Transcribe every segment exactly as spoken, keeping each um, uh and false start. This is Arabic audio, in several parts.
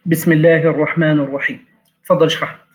بسم الله الرحمن الرحيم. تفضل شيخ أحمد.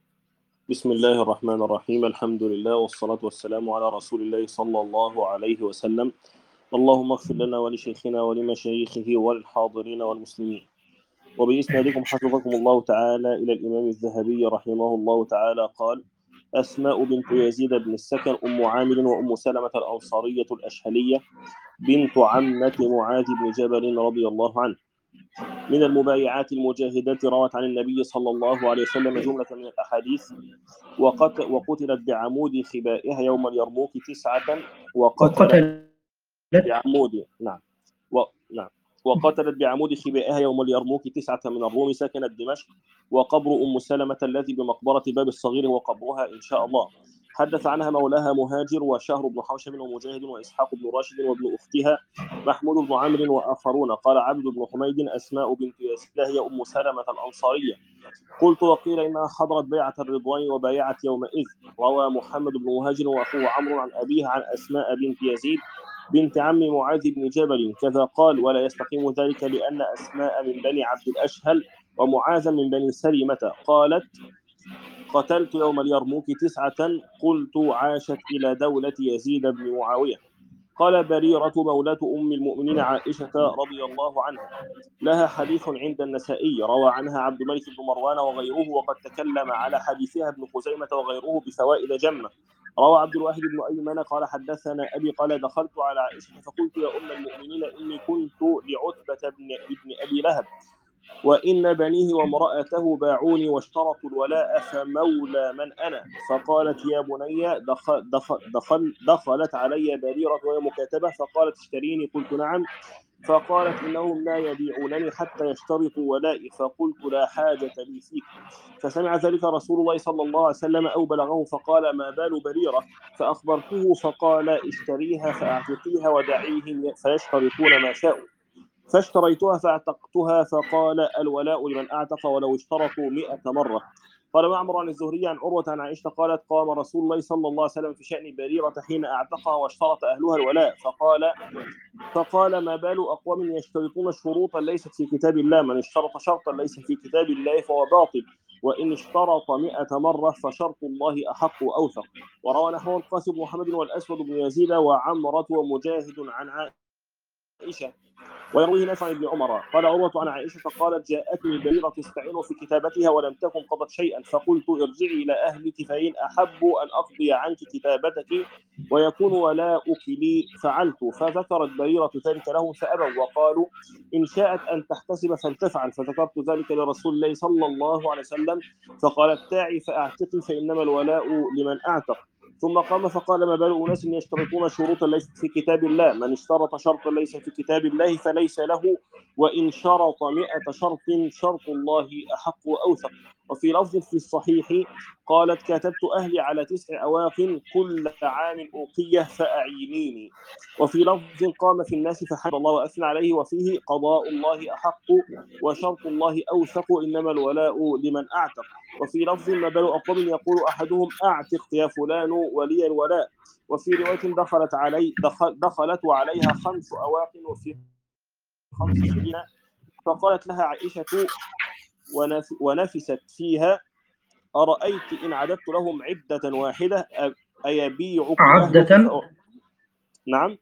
بسم الله الرحمن الرحيم. الحمد لله والصلاة والسلام على رسول الله صلى الله عليه وسلم. اللهم اغفر لنا ولشيخنا ولمشايخه وللحاضرين والمسلمين. وبإسنادكم حفظكم الله تعالى إلى الإمام الذهبي رحمه الله تعالى قال: أسماء بنت يزيد بن السكن أم عامر وأم سلمة الأنصارية الأشهلية بنت عمة معاذ بن جبل رضي الله عنه، من المبايعات المجاهدات، روت عن النبي صلى الله عليه وسلم جملة من الأحاديث. وقت وقتلت بعمود خبائها يوم اليرموك تسعة وقتلت بعمود نعم و... نعم وقتلت بعمود خبائها يوم اليرموك تسعة من الروم. سكنت دمشق، وقبر أم سلمة الذي بمقبرة باب الصغير وقبرها إن شاء الله. حدث عنها مولاها مهاجر وشهر بن حوشب ومجاهد وإسحاق بن راشد وابن أختها محمود بن عمرو وآخرون. قال عبد بن حميد: أسماء بنت يزيد هي أم سلمة الأنصارية. قلت: وقيل إنها حضرت بيعة الرضوان وبايعت يومئذ. روى محمد بن مهاجر وأخوه عمرو عن أبيه عن أسماء بنت يزيد بنت عم معاذ بن جبل كذا قال: ولا يستقيم ذلك لأن أسماء من بني عبد الأشهل ومعاذ من بني سلمة. قالت: قتلت يوم اليرموك تسعة. قلت: عاشت إلى دولة يزيد بن معاوية. قال بريرة مولاة أم المؤمنين عائشة رضي الله عنها، لها حديث عند النسائي، روى عنها عبد الملك بن مروان وغيره، وقد تكلم على حديثها ابن خزيمة وغيره بفوائد جمة. روى عبد الواحد بن أيمن قال: حدثنا أبي قال: دخلت على عائشة فقلت: يا أم المؤمنين، إني كنت لعتبة بن ابن أبي لهب، وإن بنيه وامرأته باعوني واشترطوا الولاء، فمولى من أنا؟ فقالت: يا بني، دخل دخل دخل دخلت علي بريرة وهي مكاتبة فقالت: اشتريني. قلت: نعم. فقالت: إنهم لا يبيعونني حتى يشترطوا ولائي. فقلت: لا حاجة لي فيك. فسمع ذلك رسول الله صلى الله عليه وسلم أو بلغه فقال: ما بال بريرة؟ فأخبرته فقال: اشتريها فأعتقيها ودعيهم فيشترطون ما شاءوا. فاشتريتها فاعتقتها. فقال: الولاء لمن أعتق ولو اشترطوا مئة مرة. قال معمر عن الزهري عن عروة عن عائشة قالت: قام رسول الله صلى الله عليه وسلم في شأن بريرة حين أعتقها واشترط أهلها الولاء، فقال فقال: ما بال أقوام يشترطون شروطا ليست في كتاب الله؟ من اشترط شرطا ليس في كتاب الله فهو باطل، وإن اشترط مئة مرة فشرط الله أحق وأوثق. وروى نحو القاسم بن محمد والأسود بن يزيد وعمرة ومجاهد عن عائشة، ويرويه نافع عن ابن عمر. قال عروة عن عائشة قالت: جاءتني بريرة تستعين في كتابتها ولم تكن قضت شيئا، فقلت: ارجعي إلى أهلك فإن أحب أن أقضي عنك كتابتك ويكون ولاؤك لي فعلت. فذكرت بريرة ذلك لهم فأبوا، وقالوا: إن شاءت أن تحتسب فلتفعل. فذكرت ذلك لرسول الله صلى الله عليه وسلم فقال: ابتاعي فأعتقي فإنما الولاء لمن أعتق. ثم قام فقال: ما بال أناس يشترطون شروطا ليست في كتاب الله؟ من اشترط شرطا ليس في كتاب الله فليس له، وإن شرط مئة شرط شرط الله أحق وأوثق. وفي لفظ في الصحيح قالت: كتبت أهلي على تسع أواق كل عام أوقية فأعينيني. وفي لفظ قام في الناس فحمد الله وأثنى عليه، وفيه قضاء الله أحق وشرط الله أوثق، إنما الولاء لمن أعتق. وفي لفظ: ما بال أقوم يقول أحدهم: أعتق يا فلان ولي الولاء. وفي رواية: دخلت علي دخل دخلت وعليها خمس أواق وفي خمس سنين. فقالت لها عائشة ونفست فيها: أرأيت إن عددت لهم عدة واحدة أيبيعك أهلك؟ عدة. نعم.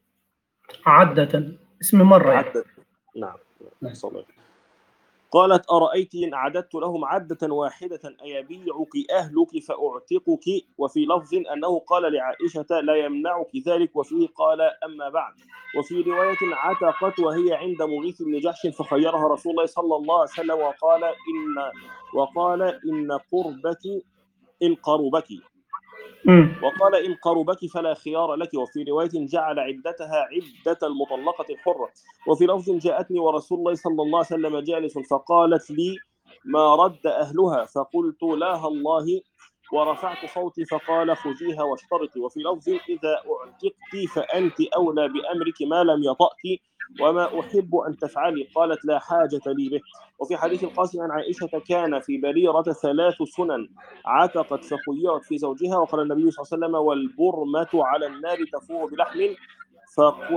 عدة اسم مرة يعني. عدة. نعم. نعم. قالت: أرأيت إن أعددت لهم عدة واحدة أيبيعك أهلك فأعتقك. وفي لفظ أنه قال لعائشة: لا يمنعك ذلك. وفيه قال: أما بعد. وفي رواية: عتقت وهي عند مغيث بن جحش فخيرها رسول الله صلى الله عليه وسلم وقال: إن وقال إن قربك إن قربك وقال إن قربك فلا خيار لك. وفي رواية: جعل عدتها عدة المطلقة الحرة. وفي لفظ: جاءتني ورسول الله صلى الله عليه وسلم جالس فقالت لي: ما رد أهلها؟ فقلت: لا الله. ورفعت صوتي فقال: خذيها واشترطي. وفي لفظ: إذا أعتقت فأنت أولى بأمرك ما لم يطأك، وما أحب أن تفعلي. قالت: لا حاجة لي به. وفي حديث القاسم عن عائشة: كان في بريرة ثلاث سنن: عتقت فخيرت في زوجها. وقال النبي صلى الله عليه وسلم: والبرمة على النار تفور بلحم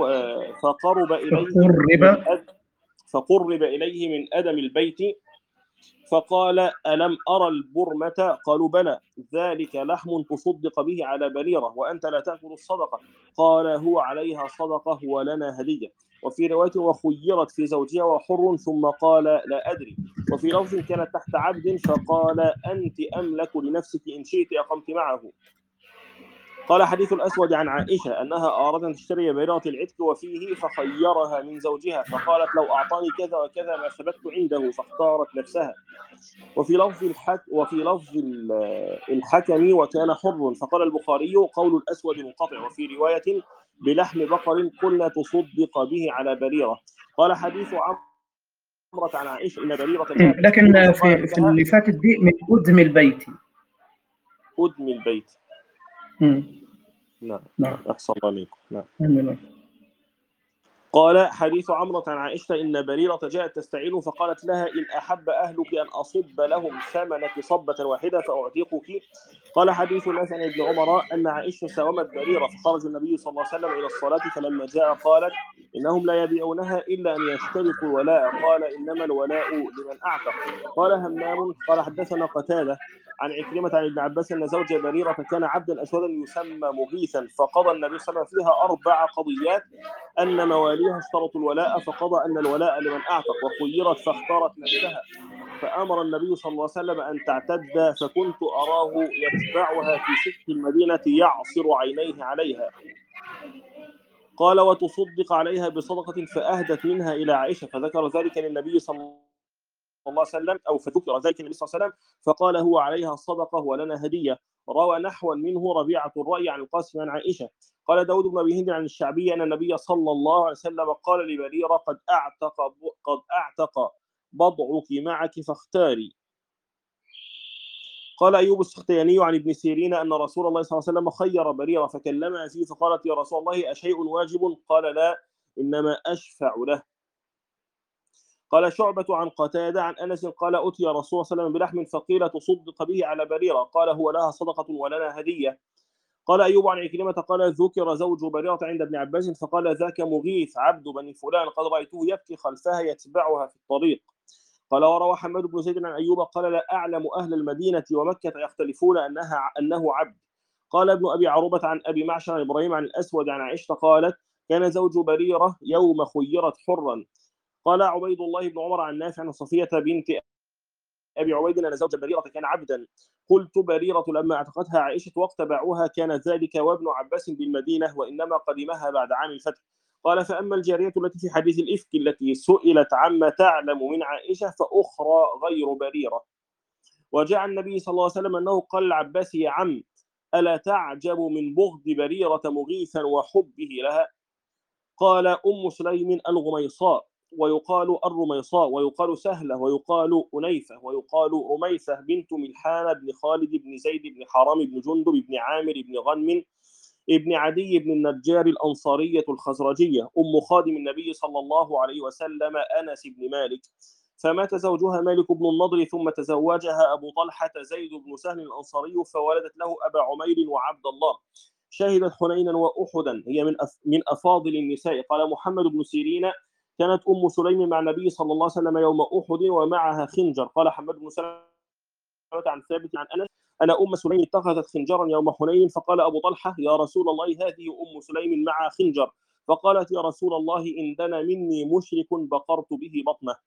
فقرب إليه من أد فقرب إليه من أدم البيت فقال ألم أرى البرمة؟ قالوا بلى، ذلك لحم تصدق به على بريرة وأنت لا تأكل الصدقة. قال هو عليها صدقة ولنا هدية. وفي رواية وخيرت في زوجها وحر، ثم قال لا أدري. وفي لفظ كانت تحت عبد فقال أنت أملك لنفسك إن شئت أقمت معه. قال حديث الأسود عن عائشة أنها أرادت أن تشتري بريرة العتق وفيه فخيرها من زوجها فقالت لو أعطاني كذا وكذا ما ثبت عنده، فاختارت نفسها. وفي لفظ الحك وفي لفظ الحكم وكان حر. فقال البخاري قول الأسود منقطع. وفي رواية بلحم بقر قلنا تصدق به على بريرة. قال حديث عمرة عن عائشة إن بريرة جاءت لكن في في اللي فاتت دي من أدم البيت. أدم البيت. مم. نعم. نعم. أحسن الله عليكم. نعم. نعم. قال حديث عمرة عن عائشة إن بريرة جاءت تستعين فقالت لها إن أحب أهلك أن أصب لهم ثمنك صبة واحدة فأعتقك. قال حديث ناس عن ابن عمر أن عائشة ساومت بريرة فخرج النبي صلى الله عليه وسلم إلى الصلاة فلما جاء قالت إنهم لا يبيعونها إلا أن يشترطوا الولاء. قال إنما الولاء لمن أعتق. قال همام قال حدثنا قتادة عن عكرمة عن ابن عباس أن زوج بريرة كان عبدا أسودا يسمى مغيثا فقضى النبي صلى الله عليه وسلم فيها أربع قضيات أن مواليها اشترطوا الولاء فقضى أن الولاء لمن أعتق وخيرت فاختارت نفسها فأمر النبي صلى الله عليه وسلم أن تعتد فكنت أراه يتبعها في سك المدينة يعصر عينيه عليها. قال وتصدق عليها بصدقة فأهدت منها إلى عائشة فذكر ذلك للنبي صلى الله عليه وسلم أو فذكر ذلك النبي صلى الله عليه وسلم فقال هو عليها صدقة ولنا هدية. روى نحوا منه ربيعة الرأي عن القاسم عن عائشة. قال داود بن أبي هند عن الشعبي أن النبي صلى الله عليه وسلم قال لبريرة قد أعتق قد أعتق بضعك معك فاختاري. قال أيوب السختياني عن ابن سيرين أن رسول الله صلى الله عليه وسلم خير بريرة فكلمها فيه فقالت يا رسول الله أشيء واجب؟ قال لا إنما أشفع له. قال شعبة عن قتادة عن أنس قال أتي رسول الله صلى الله عليه وسلم بلحم فقيل تصدق به على بريرة قال هو لها صدقة ولنا هدية. قال أيوب عن عكرمة قال ذكر زوج بريرة عند ابن عباس فقال ذاك مغيث عبد بني فلان قد رأيته يبكي خلفها يتبعها في الطريق. قال وروى حماد بن زيد عن أيوب قال لا أعلم أهل المدينة ومكة يختلفون أنها أنه عبد. قال ابن أبي عروبة عن أبي معشر عن إبراهيم عن الأسود عن عائشة قالت كان زوج بريرة يوم خيرت حرا. قال عبيد الله بن عمر عن نافع عن صفية بنت أبي عبيد أن زوج بريرة كان عبدا. قلت بريرة لما اعتقتها عائشة وقت باعوها كان ذلك وابن عباس بالمدينة وإنما قدمها بعد عام الفتح. قال فأما الجارية التي في حديث الإفك التي سئلت عما تعلم من عائشة فأخرى غير بريرة. وجاء النبي صلى الله عليه وسلم أنه قال العباس يا عم ألا تعجب من بغض بريرة مغيثا وحبه لها؟ قال أم سليم الغميصاء ويقال الرميصاء ويقال سهلة ويقال أنيفة ويقال رميثة بنت ملحان بن خالد بن زيد بن حرام بن جندب بن عامر بن غنم ابن عدي بن النجار الأنصارية الخزرجية أم خادم النبي صلى الله عليه وسلم أنس بن مالك. فمات زوجها مالك بن النضر ثم تزوجها أبو طلحة زيد بن سهل الأنصاري فولدت له أبا عمير وعبد الله. شهدت حنينا وأحدا هي من من أفاضل النساء. قال محمد بن سيرين كانت أم سليم مع النبي صلى الله عليه وسلم يوم أحد ومعها خنجر. قال حماد بن سلمة عن ثابت عن أنس أن أم سليم اتخذت خنجرا يوم حنين فقال أبو طلحة يا رسول الله هذه أم سليم مع خنجر. فقالت يا رسول الله إن دنا مني مشرك بقرت به بطنه.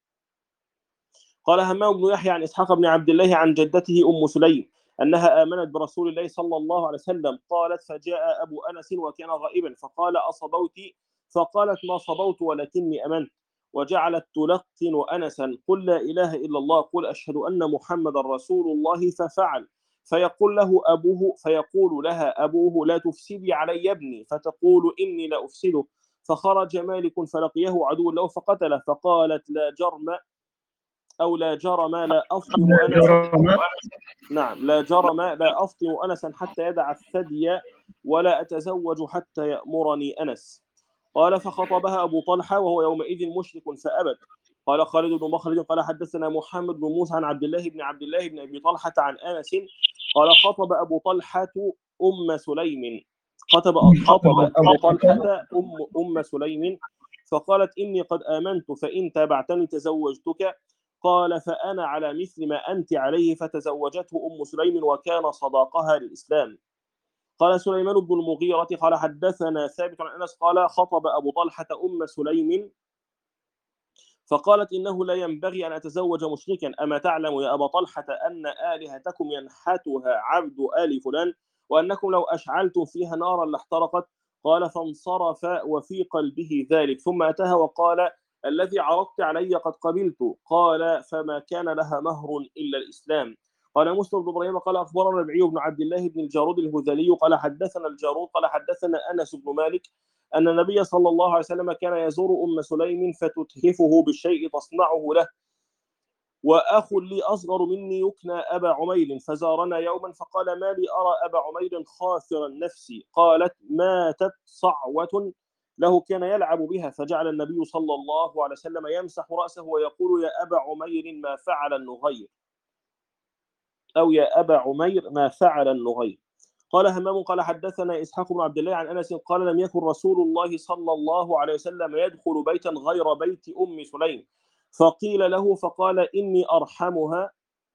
قال همام بن يحيى عن إسحاق بن عبد الله عن جدته أم سليم أنها آمنت برسول الله صلى الله عليه وسلم. قالت فجاء أبو أنس وكان غائبا فقال أصبوت؟ فقالت ما صبوت ولكني أمنت. وجعلت تلقن أنسا قل لا إله إلا الله قل أشهد أن محمد رسول الله ففعل. فيقول له أبوه فيقول لها أبوه لا تفسدي علي ابني فتقول إني لا أفسده. فخرج مالك فلقيه عدو له فقتله. فقالت لا جرم أو لا جرم لا أفطم أنسا نعم لا جرم لا أفطم أنسا حتى يدع الثدي ولا أتزوج حتى يأمرني أنس. قال فخطبها أبو طلحة وهو يومئذ مشرك فأبت. قال خالد بن مخلد قال حدثنا محمد بن موسى عن عبد الله بن عبد الله بن أبي طلحة عن أنس قال خطب أبو طلحة أم سليم خطب خطب أبو طلحة أم أم سليم فقالت إني قد آمنت فإن تابعتني تزوجتك. قال فأنا على مثل ما أنت عليه، فتزوجته أم سليم وكان صداقها للإسلام. قال سليمان بن المغيرة قال حدثنا ثابت عن أنس قال خطب أبو طلحة أم سليم فقالت إنه لا ينبغي أن أتزوج مشركا، أما تعلم يا أبا طلحة أن آلهتكم ينحتها عبد آل فلان، وأنكم لو أشعلتم فيها نارا لاحترقت. قال فانصرف وفي قلبه ذلك، ثم أتاها وقال الذي عرضت علي قد قبلت. قال فما كان لها مهر إلا الإسلام. قال مسلم بن ابراهيم قال اخبرنا ربيع بن عبد الله بن الجارود الهذلي قال حدثنا الجارود قال حدثنا انس بن مالك أن النبي صلى الله عليه وسلم كان يزور أم سليم فتتهفه بالشيء تصنعه له، وأخ لي أصغر مني يكنى أبا عمير، فزارنا يوما فقال ما لي أرى أبا عمير خاسرا نفسي. قالت ماتت صعوة له كان يلعب بها، فجعل النبي صلى الله عليه وسلم يمسح رأسه ويقول يا أبا عمير ما فعل النغير، أو يا أبا عمير ما فعل النغير. قال همام قال حدثنا إسحاق بن عبد الله عن أنس قال لم يكن رسول الله صلى الله عليه وسلم يدخل بيتا غير بيت أم سليم، فقيل له فقال إني أرحمها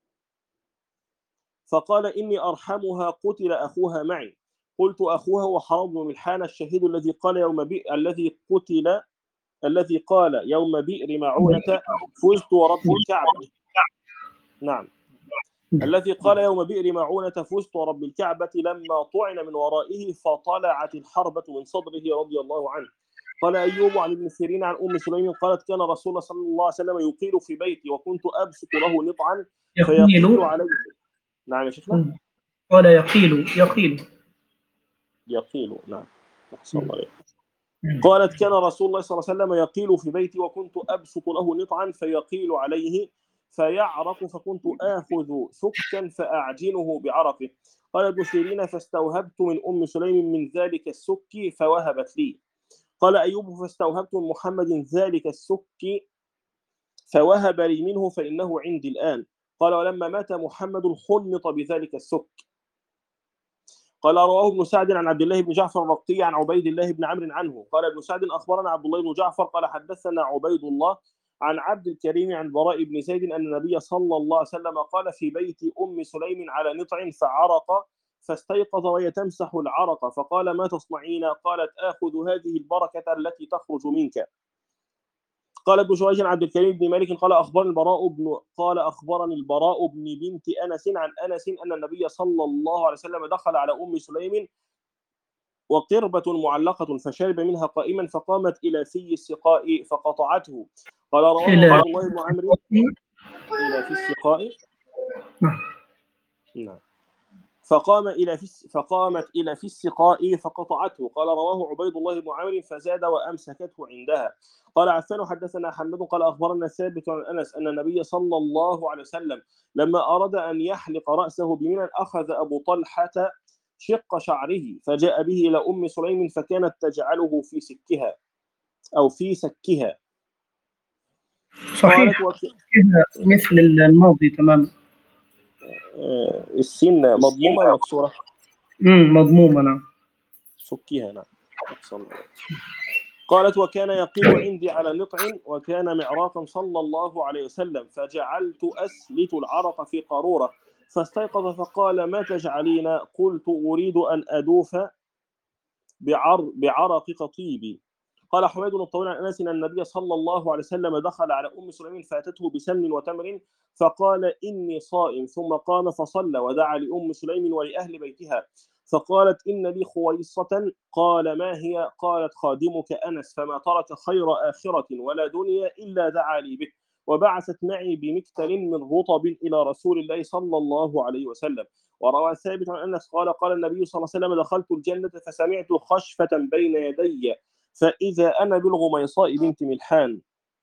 فقال إني أرحمها قتل أخوها معي. قلت أخوها وحرام بن ملحان الشهيد الذي قال يوم بئر الذي قتل الذي قال يوم بئر معونة فزت ورب الكعبة. نعم الذي قال يوم بئر معونة فزت ورب الكعبة لما طعن من ورائه فطلعت الحربة من صدره رضي الله عنه. قال أيوب عن ابن سيرين عن أم سليم قالت كان رسول الله صلى الله عليه وسلم يقيل في بيتي وكنت أبسط له نطعا فيقيل يقيل. عليه. نعم يا شيخنا. قال يقيل يقيل يقيل. نعم أحسن الله عليك. قالت كان رسول الله صلى الله عليه وسلم يقيل في بيتي وكنت أبسط له نطعا فيقيل عليه فيعرق، فكنت آخذ سكا فأعجنه بعرقه. قال ابن سيرين فاستوهبت من أم سليم من ذلك السك فوهبت لي. قال أيوب فاستوهبت من محمد ذلك السك فوهب لي منه فإنه عندي الآن. قال ولما مات محمد حنط بذلك السك. قال رواه ابن سعد عن عبد الله بن جعفر الرقي عن عبيد الله بن عمرو عنه. قال ابن سعد أخبرنا عبد الله بن جعفر قال حدثنا عبيد الله عن عبد الكريم عن براء بن زيد أن النبي صلى الله عليه وسلم قال في بيت أم سليم على نطع فعرق فاستيقظ وهي تمسح العرق فقال ما تصنعين؟ قالت آخذ هذه البركة التي تخرج منك. قال ابن جريج عن عبد الكريم بن مالك قال أخبرني البراء بن قال أخبرني البراء بن بنت أنس عن أنس أن النبي صلى الله عليه وسلم دخل على أم سليم وقربة معلقة فشرب منها قائما فقامت إلى في السقاء فقطعته. قال رواه عبد الله بن عمرو إلى في السقاء. نعم فقام إلى في فقامت إلى في السقاء فقطعته. قال رواه عبيد الله بن عمرو فزاد وأمسكته عندها. قال عفان حدثنا حمد قال أخبرنا ثابت عن أنس أن النبي صلى الله عليه وسلم لما أراد أن يحلق رأسه بمنى أخذ أبو طلحة شق شعره فجاء به إلى أم سليم فكانت تجعله في سكها أو في سكها. صحيح وك... مثل الماضي تماما. السين مضمومة ولا مكسورة؟ امم مضمومة. نعم سكيها. نعم. قالت وكان يقيل عندي على نطع وكان معراقا صلى الله عليه وسلم فجعلت أسلت العرق في قارورة فاستيقظ فقال ما تجعلين؟ قلت أريد أن أدوف بعر بعرق قطيبي. قال حميد الطويل عن أنس أن النبي صلى الله عليه وسلم دخل على أم سليم فأتته بسمن وتمر فقال إني صائم ثم قام فصلى ودعا لأم سليم ولأهل بيتها فقالت إن لي خويصة. قال ما هي؟ قالت خادمك أنس فما ترك خير آخرة ولا دنيا إلا دعا لي به وبعثت معي بمكتل من رطب إلى رسول الله صلى الله عليه وسلم. وروى ثابت عن أنس قال قال النبي صلى الله عليه وسلم دخلت الجنة فسمعت خشفة بين يدي فإذا أنا بالغميصاء بنت ملحان.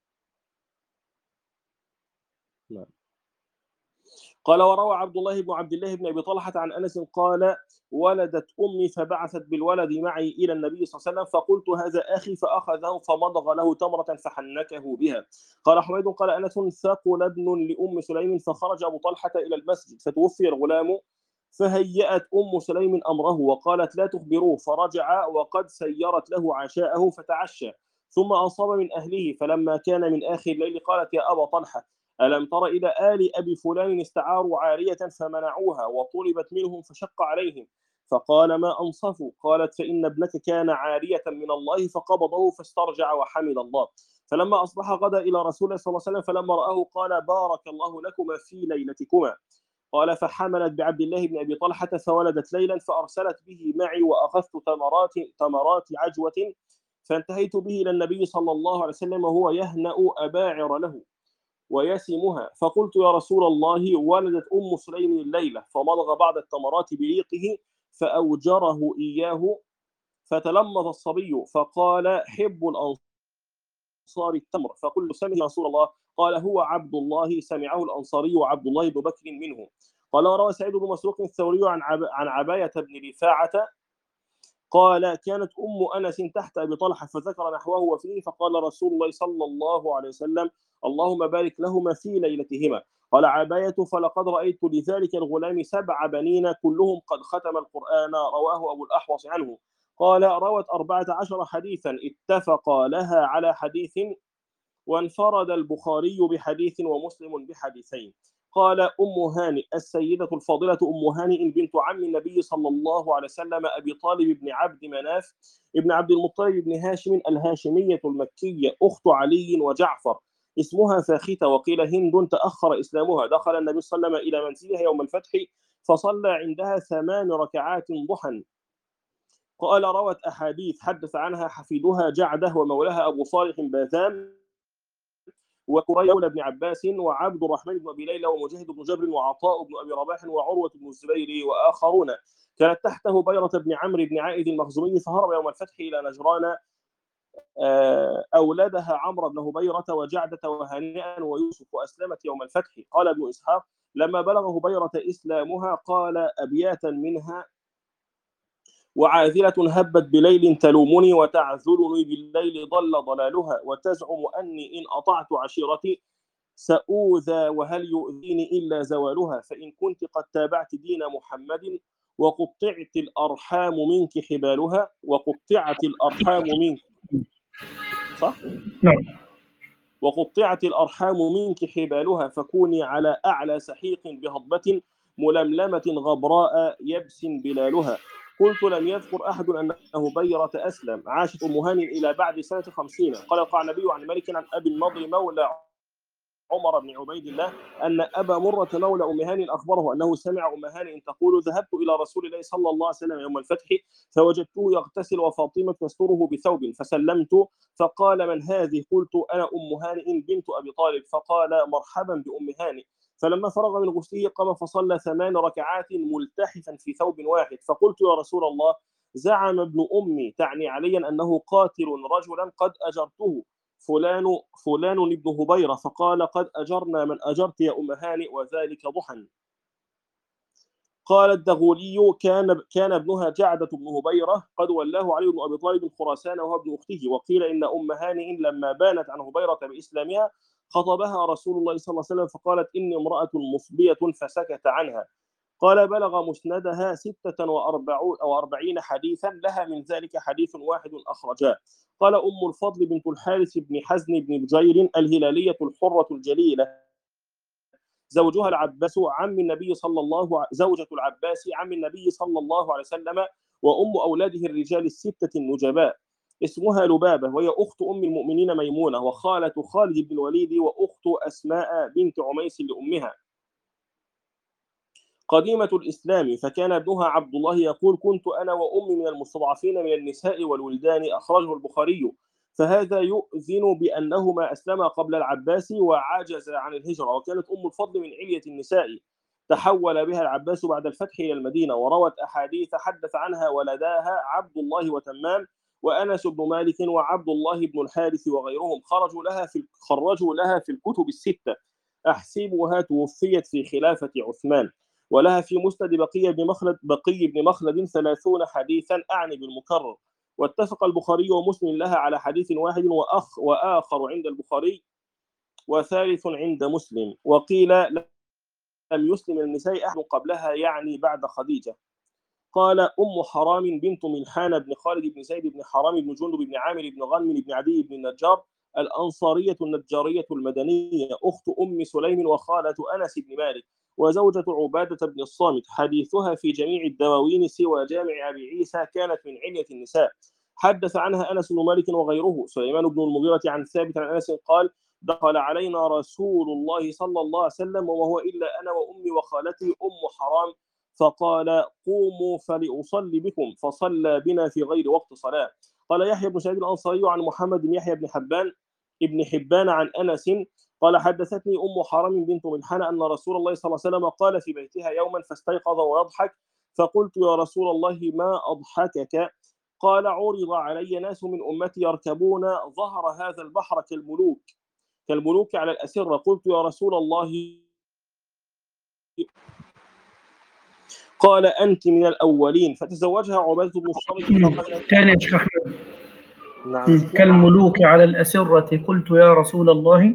قال وروى عبد الله بن عبد الله بن أبي طلحة عن أنس قال ولدت أمي فبعثت بالولد معي إلى النبي صلى الله عليه وسلم فقلت هذا أخي فأخذه فمضغ له تمرة فحنكه بها. قال حميد قال أنس ثقل ابن لأم سليم فخرج أبو طلحة إلى المسجد فتوفي الغلام فهيأت أم سليم أمره وقالت لا تخبروه فرجع وقد سيرت له عشاءه فتعشى ثم أصاب من أهله فلما كان من آخر الليل قالت يا أبا طلحة ألم تر إلى آل أبي فلان استعاروا عارية فمنعوها وطلبت منهم فشق عليهم فقال ما أنصفوا. قالت فإن ابنك كان عارية من الله فقبضه فاسترجع وحمد الله. فلما أصبح غدا إلى رسول الله صلى الله عليه وسلم فلما رآه قال بارك الله لكما في ليلتكما. قال فحملت بعبد الله بن أبي طلحة فولدت ليلا فأرسلت به معي وأخذت تمرات تمرات عجوة فانتهيت به إلى النبي صلى الله عليه وسلم وهو يهنأ أباعر له ويسمها فقلت يا رسول الله ولدت أم سليم الليلة فمضغ بعض التمرات بريقه فأوجره إياه فتلمض الصبي فقال حب الأنصار التمر فقلت سمع يا رسول الله. قال هو عبد الله سمعه الأنصاري وعبد الله بن بكر منه. قال وروى سعيد بن مسروق الثوري عن عب... عن عباية بن رفاعة قال كانت أم أنس تحت أبي طلحة فذكر نحوه وفيه فقال رسول الله صلى الله عليه وسلم اللهم بارك لهما في ليلتهما. قال عباية فلقد رأيت لذلك الغلام سبع بنين كلهم قد ختم القرآن. رواه أبو الأحوص عنه. قال روت أربعة عشر حديثا اتفق لها على حديث وانفرد البخاري بحديث ومسلم بحديثين. قال أم هانئ السيدة الفاضلة أم هانئ بنت عم النبي صلى الله عليه وسلم أبي طالب بن عبد مناف ابن عبد المطلب بن هاشم الهاشمية المكية أخت علي وجعفر اسمها فاختة وقيل هند تأخر إسلامها. دخل النبي صلى الله عليه وسلم إلى منزلها يوم الفتح فصلى عندها ثمان ركعات ضحى. قال روت أحاديث حدث عنها حفيدها جعده ومولاها أبو صالح باذان وكري مولى بن عباس وعبد الرحمن بن أبي ليلى ومجاهد بن جبر وعطاء بن أبي رباح وعروة بن الزبير وآخرون. كانت تحته بيرة بن عمرو بن عائد المخزومي فهرب يوم الفتح إلى نجران. أولدها عمرو بن هبيرة وجعدة وهانئا ويوسف وأسلمت يوم الفتح. قال ابن إسحاق لما بلغ هبيرة إسلامها قال أبياتا منها وعاذلة هبت بليل تلومني وتعذلني بالليل ضل ضلالها وتزعم أني إن أطعت عشيرتي سأوذى وهل يؤذيني إلا زوالها فإن كنت قد تابعت دين محمد وقطعت الأرحام منك حبالها وقطعت الأرحام منك صح؟ نعم. وقطعت الأرحام منك حبالها فكوني على أعلى سحيق بهضبة ململمة غبراء يبس بلالها. قلت لم يذكر أحد أنه بيرة أسلم. عاشت أم هانئ إلى بعد سنة خمسين. قال قال النبي عن ملك عن أبي النضر مولى عمر بن عبيد الله أن أبا مرة مولى أم هانئ أخبره أنه سمع أم هانئ تقول ذهبت إلى رسول الله صلى الله عليه وسلم يوم الفتح فوجدته يغتسل وفاطمة تستره بثوب فسلمت فقال من هذه؟ قلت أنا أم هانئ بنت أبي طالب. فقال مرحبا بأم هانئ. فلما فرغ من غسله قام فصلى ثمان ركعات ملتحفا في ثوب واحد. فقلت يا رسول الله زعم ابن أمي تعني عليا أنه قاتل رجلا قد أجرته فلان فلان ابن هبيرة. فقال قد أجرنا من أجرت يا أم هانئ وذلك ضحى. قال الدغولي كان كان ابنها جعدة بن هبيرة قد ولاه علي بن أبي طالب خراسان وهو ابن أخته. وقيل إن أم هانئ لما بانت عن هبيرة بإسلامها خطبها رسول الله صلى الله عليه وسلم فقالت إني امرأة مصبية فسكت عنها. قال بلغ مسندها ستة وأربعون أو أربعين حديثا لها من ذلك حديث واحد أخرجاه. قال أم الفضل بنت الحارث بن حزن بن بجير الهلالية الحرة الجليلة زوجها العباس عم النبي صلى الله عليه زوجة العباس عم النبي صلى الله عليه وسلم وأم أولاده الرجال الستة النجباء اسمها لبابة وهي أخت أم المؤمنين ميمونة وخالة خالد بن الوليد وأخت أسماء بنت عميس لأمها قديمة الإسلام. فكان ابنها عبد الله يقول كنت أنا وأمي من المستضعفين من النساء والولدان. أخرجه البخاري. فهذا يؤذن بأنهما أسلما قبل العباس وعجز عن الهجرة. وكانت أم الفضل من علية النساء تحول بها العباس بعد الفتح إلى المدينة. وروت أحاديث حدث عنها ولداها عبد الله وتمام وأنس بن مالك وعبد الله بن الحارث وغيرهم. خرجوا لها في خرجوا لها في الكتب الستة. أحسبها توفيت في خلافة عثمان. ولها في مسند بقية بن مخلد بقي بن مخلد ثلاثون حديثا أعني بالمكرر. واتفق البخاري ومسلم لها على حديث واحد وأخ وآخر عند البخاري وثالث عند مسلم. وقيل لم يسلم النساء أحد قبلها يعني بعد خديجة. قال أم حرام بنت ملحان بن خالد بن زيد بن حرام بن جندب بن عامر بن غنم بن عدي بن النجار الأنصارية النجارية المدنية أخت أم سليم وخالة أنس بن مالك وزوجة عبادة بن الصامت. حديثها في جميع الدواوين سوى جامع أبي عيسى كانت من علية النساء. حدث عنها أنس بن مالك وغيره. سليمان بن المغيرة عن ثابت عن أنس قال: دخل علينا رسول الله صلى الله عليه وسلم وهو إلا أنا وأمي وخالتي أم حرام، فقال: قوموا فلأصلي بكم، فصلى بنا في غير وقت صلاة. قال يحيى بن سعيد الأنصاري عن محمد بن يحيى بن حبان ابن حبان عن أنس قال: حدثتني أم حرام بنت ملحان أن رسول الله صلى الله عليه وسلم قال في بيتها يوما فاستيقظ ويضحك، فقلت: يا رسول الله ما أضحكك؟ قال: عرض علي ناس من أمتي يركبون ظهر هذا البحر كالملوك كالملوك على الأسرة. قلت: يا رسول الله. قال: أنت من الأولين. فتزوجها عبادة بن الصامت. تاني يا شيخ أحمد. نعم. كالملوك على الأسرة. قلت: يا رسول الله.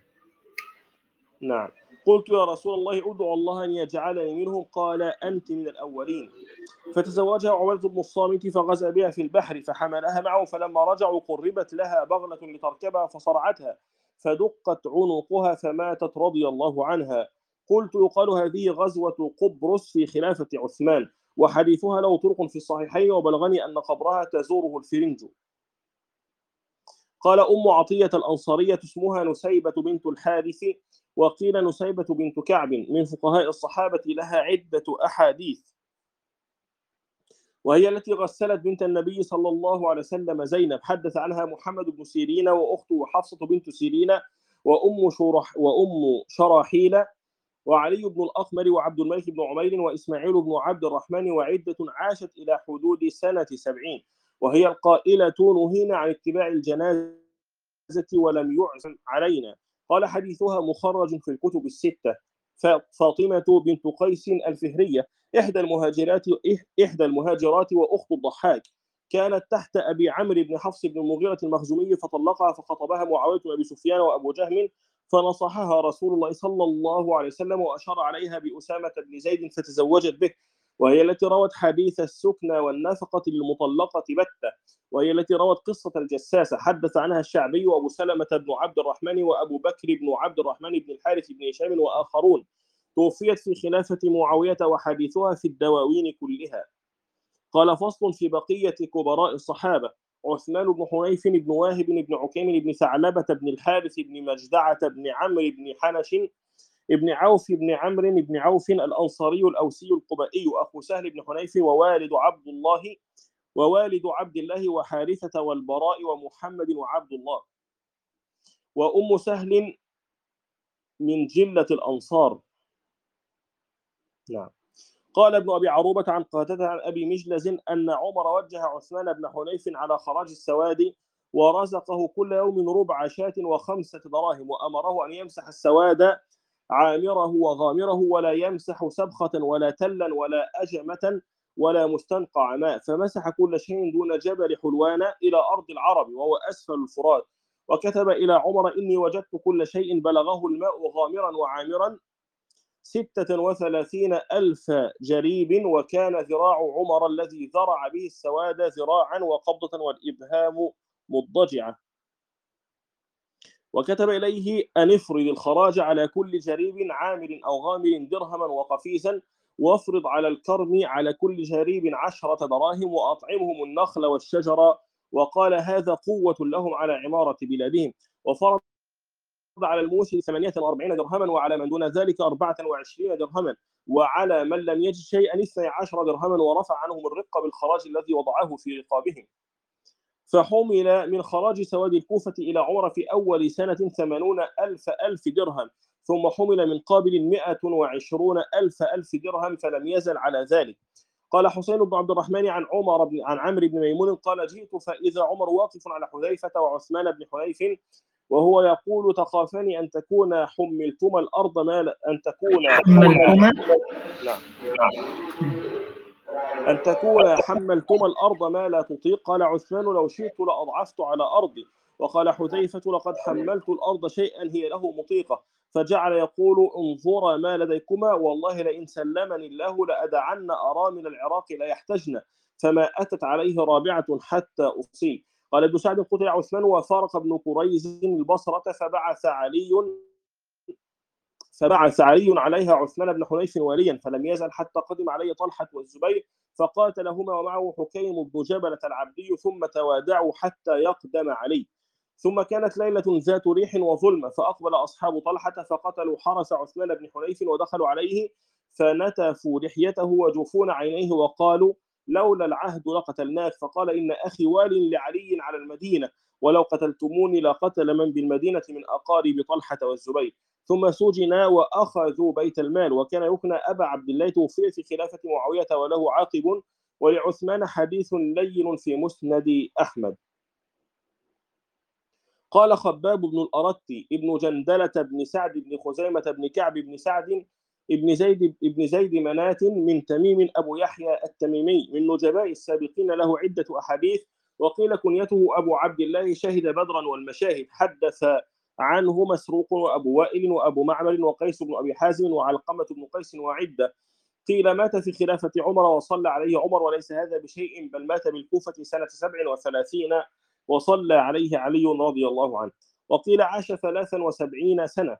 نعم. قلت: يا رسول الله ادعو الله أن يجعلني منهم. قال: أنت من الأولين. فتزوجها عبادة بن الصامت فغزا بها في البحر فحملها معه، فلما رجعوا قربت لها بغلة لتركبها فصرعتها فدقت عنقها فماتت رضي الله عنها. قلت: يقال هذه غزوة قبرص في خلافة عثمان، وحديثها له طرق في الصحيحين، وبلغني أن قبرها تزوره الفرنج. قال أم عطية الأنصارية اسمها نسيبة بنت الحارث، وقيل نسيبة بنت كعب، من فقهاء الصحابة، لها عدة أحاديث، وهي التي غسلت بنت النبي صلى الله عليه وسلم زينب. حدث عنها محمد بن سيرين وأخته حفصة بنت سيرين وأم شرح وأم شراحيل وعلي بن الأقمر وعبد الملك بن عمير وإسماعيل بن عبد الرحمن، وعدة عاشت إلى حدود سنة سبعين، وهي القائلة: نهينا عن اتباع الجنازة ولم يعزم علينا. قال حديثها مخرج في الكتب الستة. فاطمة بنت قيس الفهرية إحدى المهاجرات إحدى المهاجرات وأخت الضحاك، كانت تحت أبي عمرو بن حفص بن المغيرة المخزومي فطلقها، فخطبها معاوية بن أبي سفيان وأبو جهم، فنصحها رسول الله صلى الله عليه وسلم وأشار عليها بأسامة بن زيد فتزوجت به، وهي التي روت حديث السكنى والنفقة للمطلقة بتة، وهي التي روت قصة الجساسة. حدث عنها الشعبي وأبو سلمة بن عبد الرحمن وأبو بكر بن عبد الرحمن بن الحارث بن هشام وآخرون. توفيت في خلافة معاوية، وحديثها في الدواوين كلها. قال: فصل في بقية كبراء الصحابة: عثمان بن حنيف بن واهب بن عكيم بن ثعلبة بن الحارث بن مجدعة بن عمرو بن حنش ابن عوف بن عمرو بن عوف الأنصاري الأوسي القبائي، أخو سهل بن حنيف، ووالد عبد الله ووالد عبد الله وحارثة والبراء ومحمد وعبد الله. وأم سهل من جلة الأنصار. نعم. قال ابن أبي عروبة عن قتادة عن أبي مجلز أن عمر وجه عثمان بن حنيف على خراج السواد، ورزقه كل يوم ربع شاة وخمسة دراهم، وأمره أن يمسح السواد عامره وغامره، ولا يمسح سبخة ولا تلا ولا أجمة ولا مستنقع ماء، فمسح كل شيء دون جبل حلوان إلى أرض العرب وهو أسفل الفرات. وكتب إلى عمر: إني وجدت كل شيء بلغه الماء غامرا وعامرا ستة وثلاثين ألف جريب، وكان ذراع عمر الذي ذرع به السواد ذراعا وقبضة والإبهام مضجعة. وكتب إليه أن افرض الخراج على كل جريب عامر أو غامر درهما وقفيزا، وافرض على الكرم على كل جريب عشرة دراهم، وأطعمهم النخل والشجر. وقال: هذا قوة لهم على عمارة بلادهم. وفرض على الموسي ثمانية وأربعين درهما، وعلى من دون ذلك أربعة وعشرين درهما، وعلى من لم يجد شيئا اثني عشر درهما، ورفع عنهم الرق بالخراج الذي وضعه في رقابهم. فحمل من خراج سواد الكوفة إلى عمر في أول سنة ثمانون ألف ألف درهم، ثم حمل من قابل مئة وعشرون ألف ألف درهم، فلم يزل على ذلك. قال حسين بن عبد الرحمن عن عمر بن عن عمرو بن ميمون قال: جئت فإذا عمر واقف على حذيفة وعثمان بن حنيف، وهو يقول: تخافني أن تكون حملتما الأرض ما لا أن تكون حملتما نعم أن تكون حملتما الأرض ما لا تطيق. قال عثمان: لو شئت لأضعفت على أرضي. وقال حذيفة: لقد حملت الأرض شيئا هي له مطيقة. فجعل يقول: انظرا ما لديكما، والله لئن سلمني الله لأدعن أرامل العراق لا يحتجن، فما أتت عليه رابعة حتى أصيب. قال ابن سعد قتل عثمان وفارق ابن قريز البصرة فبعث علي فبعث علي عليها عثمان بن حنيف واليا فلم يزل حتى قدم عليه طلحة والزبير فقاتلهما ومعه حكيم بن جبلة العبدي ثم توادعوا حتى يقدم علي. ثم كانت ليلة ذات ريح وظلمة فأقبل أصحاب طلحة فقتلوا حرس عثمان بن حنيف ودخلوا عليه فنتفوا لحيته وجفون عينيه وقالوا لولا العهد لقتلناك. فقال إن أخي وال لعلي على المدينة ولو قتلتموني لقتل من بالمدينة من أقارب طلحة والزبير. ثم سجنا وأخذوا بيت المال. وكان يكنى أبا عبد الله توفي في خلافة معاوية وله عاقب ولعثمان حديث لين في مسند أحمد. قال خباب بن الأرتي ابن جندلة بن سعد بن خزيمة بن كعب بن سعد ابن زيد ابن زيد منات من تميم أبو يحيى التميمي من نجباء السابقين له عدة أحاديث وقيل كنيته أبو عبد الله شهد بدرا والمشاهد. حدث عنه مسروق وأبو وائل وأبو معمر وقيس بن أبي حازم وعلقمة بن قيس وعدة. قيل مات في خلافة عمر وصلى عليه عمر وليس هذا بشيء بل مات بالكوفة سنة سبع وثلاثين وصلى عليه علي رضي الله عنه. وقيل عاش ثلاثا وسبعين سنة.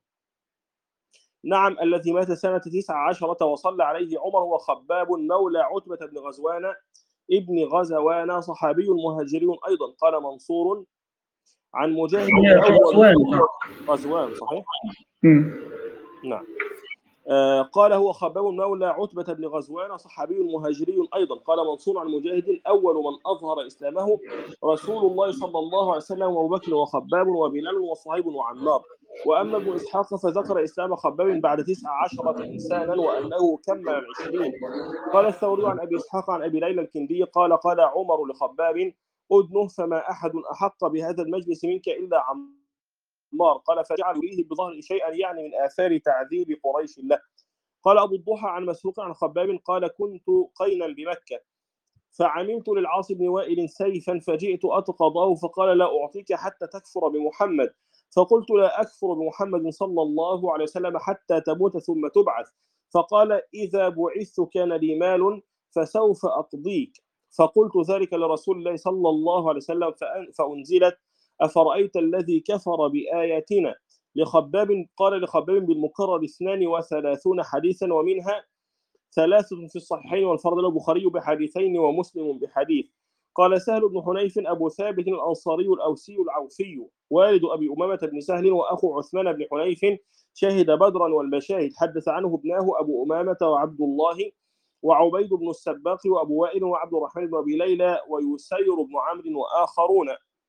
نعم الذي مات سنة تسع عشرة وصلى عليه عمر وخباب مولى عتبة بن غزوان ابن غزوان صحابي مهاجري أيضا. قال منصور عن مجاهد غزوان غزوان صحيح؟ مم. نعم. آه قال هو خباب مولى عتبة بن غزوان صحابي مهاجري أيضا. قال منصور عن مجاهد أول من أظهر إسلامه رسول الله صلى الله عليه وسلم وأبو بكر وخباب وبلال وصهيب وعمار. وأما ابن إسحاق فذكر إسلام خباب بعد تسع عشرة إنسانا وأنه كمل العشرين. قال الثوري عن أبي إسحاق عن أبي ليلى الكندي قال قال عمر لخباب أدنه فما أحد أحق بهذا المجلس منك إلا عمار. قال فجعل يريه بظهر شيئا يعني من آثار تعذيب قريش له. قال أبو الضحى عن مسروق عن خباب قال كنت قينا بمكة فعملت للعاص بن وائل سيفا فجئت أتقضاه فقال لا أعطيك حتى تكفر بمحمد. فقلت لا أكفر بمحمد صلى الله عليه وسلم حتى تموت ثم تبعث. فقال إذا بعثت كان لي مال فسوف أقضيك. فقلت ذلك لرسول الله صلى الله عليه وسلم فأنزلت أفرأيت الذي كفر بآياتنا. لخباب قال لخباب بالمكرر اثنان وثلاثون حديثا ومنها ثلاثة في الصحيحين والفرد له البخاري بحديثين ومسلم بحديث. قال سهل بن حنيف أبو ثابت الأنصاري الأوسي العوفي والد أبي أمامة بن سهل وأخو عثمان بن حنيف شهد بدرا والمشاهد. حدث عنه ابناه أبو أمامة وعبد الله وعبيد بن السباق وأبو وائل وعبد الرحمن بن أبي ليلى ويسير بن عمرو وآخرون.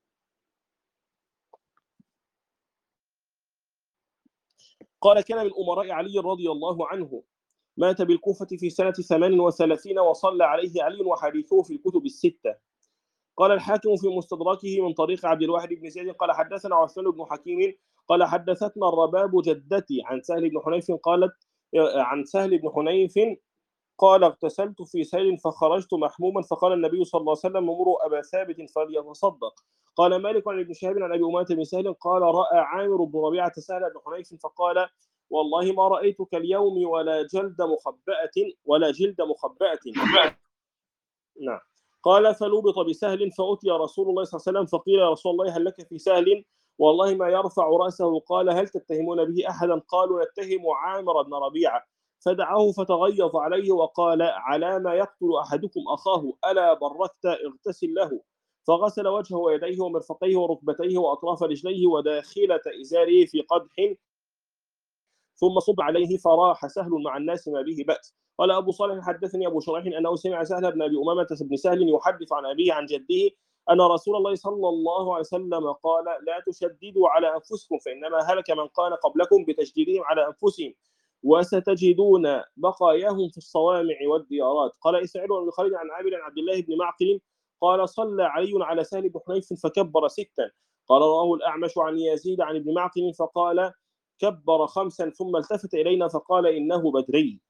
قال كان من أمراء علي رضي الله عنه مات بالكوفة في سنة ثمان وثلاثين وصلى عليه علي وحديثه في الكتب الستة. قال الحاكم في مستدركه من طريق عبد الواحد بن زيد قال حدثنا عثمان بن حكيم قال حدثتنا الرباب جدتي عن سهل بن حنيف قالت عن سهل بن حنيف قال اغتسلت في سيل فخرجت محموما فقال النبي صلى الله عليه وسلم مروا أبا ثابت فليتصدق. قال مالك عن ابن شهاب عن أبي أمامة بن سهل قال رأى عامر بن ربيعة سهل بن حنيف فقال والله ما رأيتك اليوم ولا جلد مخبأة ولا جلد مخبأة. نعم. قال فلوبط بسهل فأتي رسول الله صلى الله عليه وسلم فقيل يا رسول الله هل لك في سهل والله ما يرفع رأسه. قال هل تتهمون به أحدا؟ قالوا نتهم عامر بن ربيعة. فدعاه فتغيظ عليه وقال على ما يقتل أحدكم أخاه ألا بركت اغتسل له. فغسل وجهه ويديه ومرفقيه وركبتيه وأطراف رجليه وداخلة إزاره في قدح ثم صب عليه فراح سهل مع الناس ما به بأس. قال أبو صالح حدثني أبو شريح أنه سمع سهل بن أبي أمامة بن سهل يحدث عن أبيه عن جده أن رسول الله صلى الله عليه وسلم قال لا تشددوا على أنفسكم فإنما هلك من كان قبلكم بتشديدهم على أنفسهم وستجدون بقاياهم في الصوامع والديارات. قال إسماعيل بن خالد عن عامر عن عبد الله بن معقل قال صلى علي على سهل بن حنيف فكبر ستا. قال رواه الأعمش عن يزيد عن ابن معقل فقال كبر خمسا ثم التفت إلينا فقال إنه بدري.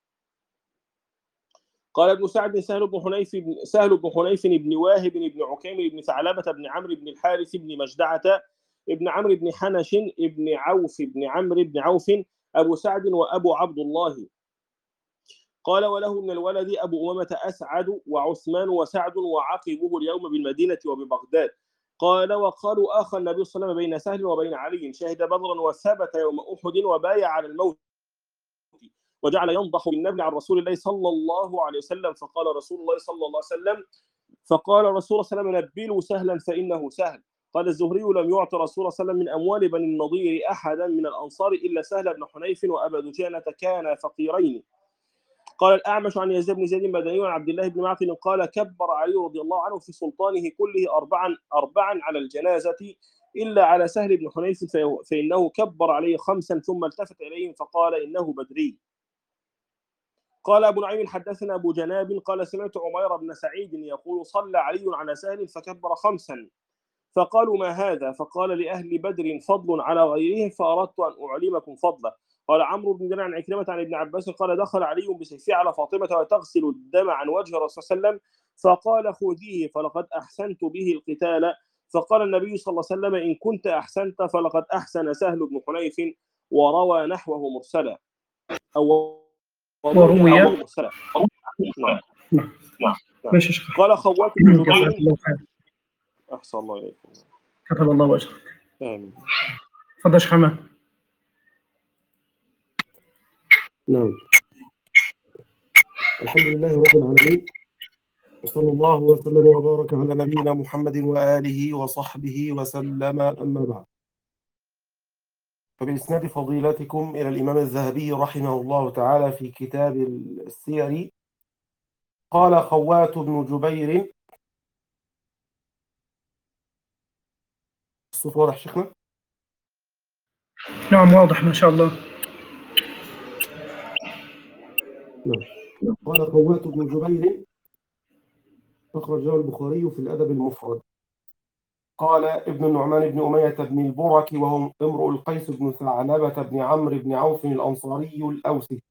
قال ابن سعد سهل بن حنيف سهل بن حنيف بن واهب بن عكيم بن ثعلبة بن عمرو بن الحارث بن مجدعة ابن عمرو بن حنش ابن عوف بن عمرو بن عوف أبو سعد وأبو عبد الله. قال وله من الولد أبو أمامة أسعد وعثمان وسعد وعقبه اليوم بالمدينة وببغداد. قال وقالوا آخى النبي صلى الله عليه وسلم بين سهل وبين علي، شهد بدرا وثبت يوم أحد وبايع على الموت، وجعل ينضح بالنبل عن رسول الله صلى الله عليه وسلم، فقال رسول الله صلى الله عليه وسلم فقال رسول الله صلى الله عليه وسلم نبلوا سهلا فإنه سهل. قال الزهري لم يعط رسول الله صلى الله عليه وسلم من أموال بني النضير أحدا من الأنصار إلا سهل بن حنيف وأبا دجانة كانا فقيرين. قال الأعمش عن يزيد بن زيد المدني وعن عبد الله بن معقل قال كبر علي رضي الله عنه في سلطانه كله أربعا أربعا على الجنازة إلا على سهل بن حنيف فإنه كبر عليه خمسا ثم التفت إليهم فقال إنه بدري. قال أبو نعيم حدثنا أبو جناب قال سمعت عمير بن سعيد يقول صلى علي على سهل فكبر خمسا، فقالوا ما هذا؟ فقال لأهل بدر فضل على غيرهم فأردت أن أعلمكم فضله. قال عمرو بن دينار عن عكرمة عن ابن عباس قال دخل علي بسيفه على فاطمة وتغسل الدم عن وجه الرسول صلى الله عليه وسلم فقال خذيه فلقد أحسنت به القتال. فقال النبي صلى الله عليه وسلم إن كنت أحسنت فلقد أحسن سهل بن حنيف، وروى نحوه مرسلا أو وروي مرسلا. نعم. نعم. ماشي يا شيخ. قال خوات بن جزاك جبير الله خير. أحسن الله إليكم. كتب الله أجرك. آمين. تفضل يا شيخ حماد. نعم. الحمد لله رب العالمين، وصلى الله وسلم وبارك على نبينا محمد وآله وصحبه وسلم، أما بعد. فبإسناد فضيلتكم إلى الإمام الذهبي رحمه الله تعالى في كتاب السير قال خوات بن جبير. الصوت واضح شيخنا؟ نعم واضح ما شاء الله. نعم. قال خوات بن جبير أخرجه البخاري في الأدب المفرد. قال ابن النعمان بن أمية بن البرك وهو امرؤ القيس بن ثعلبة بن عمرو بن عوف الأنصاري الأوسي.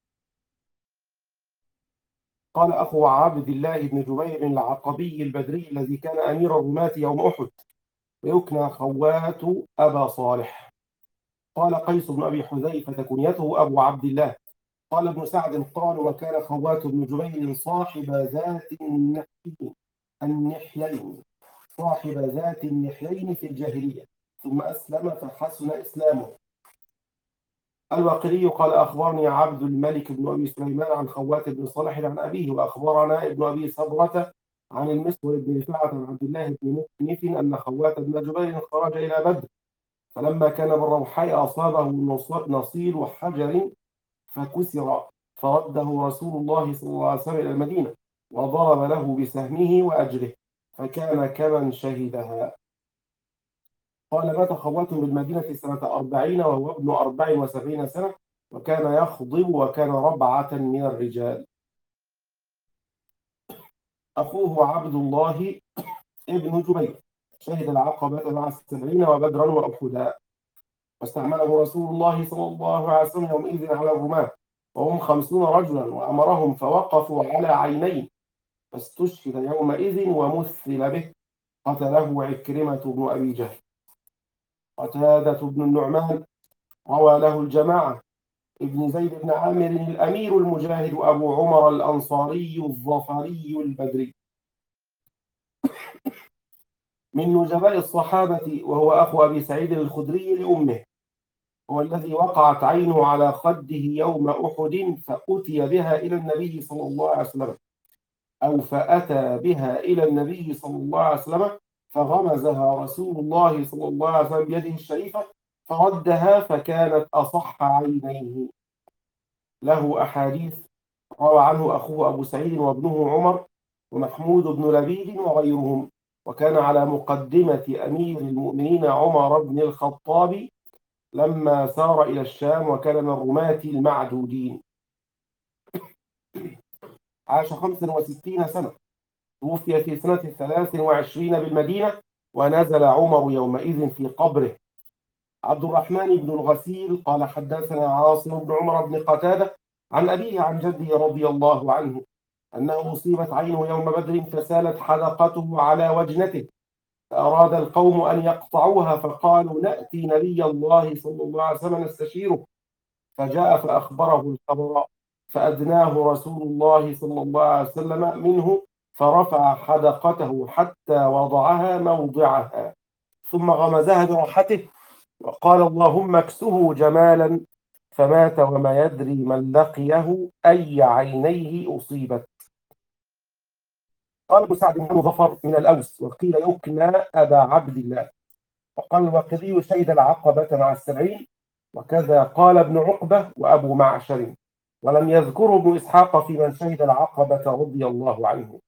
قال أخو عبد الله بن جبير العقبي البدري الذي كان أمير الرماة يوم أحد، ويكنى خوات أبا صالح. قال قيس بن أبي حذيفة كنيته أبو عبد الله. قال ابن سعد قال وكان خوات بن جبير صاحب ذات النحيين النحيين صاحب ذات النحيين في الجاهلية، ثم أسلم فحسن إسلامه. الواقدي قال أخبرني عبد الملك بن أبي سليمان عن خوات بن صالح عن أبيه، وأخبرنا ابن أبي صبرة عن المسور بن رفاعة عن عبد الله بن مكنف أن خوات بن جبير خرج إلى بدر، فلما كان بالروحاء أصابه نصير حجر فكسر، فرده رسول الله صلى الله عليه وسلم إلى المدينة وضرب له بسهمه وأجره، فكان كمن شهدها. قال مات خوات بالمدينة سنة أربعين وهو ابن أربع وسبعين سنة، وكان يخضب وكان ربعة من الرجال. أخوه عبد الله ابن جبير شهد العقبة مع السبعين وبدرا وأحدا، واستعمله رسول الله صلى الله عليه وسلم يومئذ على الرماة وهم خمسون رجلا، وأمرهم فوقفوا على عينين، فاستشهد يومئذ ومثل به، قتله عكرمة بن أبي جهل. قتادة بن النعمان روى له الجماعة. ابن زيد بن عامر الأمير المجاهد أبو عمر الأنصاري الظفري البدري من نجباء الصحابة، وهو أخو أبي سعيد الخدري لأمه، هو الذي وقعت عينه على خده يوم أحد فأتي بها إلى النبي صلى الله عليه وسلم أو فأتى بها إلى النبي صلى الله عليه وسلم فغمزها رسول الله صلى الله عليه وسلم بيده الشريفة فردها فكانت أصح عينيه. له أحاديث روى عنه أخوه أبو سعيد وابنه عمر ومحمود بن لبيد وغيرهم، وكان على مقدمة أمير المؤمنين عمر بن الخطاب لما سار إلى الشام، وكان من الرماة المعدودين. عاش خمسا وستين سنة، توفي في سنة ثلاث وعشرين بالمدينة، ونزل عمر يومئذ في قبره. عبد الرحمن بن الغسيل قال حدثنا عاصم بن عمر بن قتادة عن أبيه عن جده رضي الله عنه أنه أصيبت عينه يوم بدر فسالت حلقته على وجنته، فأراد القوم أن يقطعوها، فقالوا نأتي نبي الله صلى الله عليه وسلم نستشيره، فجاء فأخبره الخبر، فأدناه رسول الله صلى الله عليه وسلم منه، فرفع حدقته حتى وضعها موضعها ثم غمزها براحته وقال اللهم اكسه جمالا، فمات وما يدري من لقيه أي عينيه أصيبت. قال ابو سعد بن ظفر من الأوس، وقيل يكنى أبا عبد الله. وقال الواقدي شهد العقبة مع السبعين، وكذا قال ابن عقبة وأبو معشر، ولم يذكر ابن إسحاق في من شهد العقبة رضي الله عنه.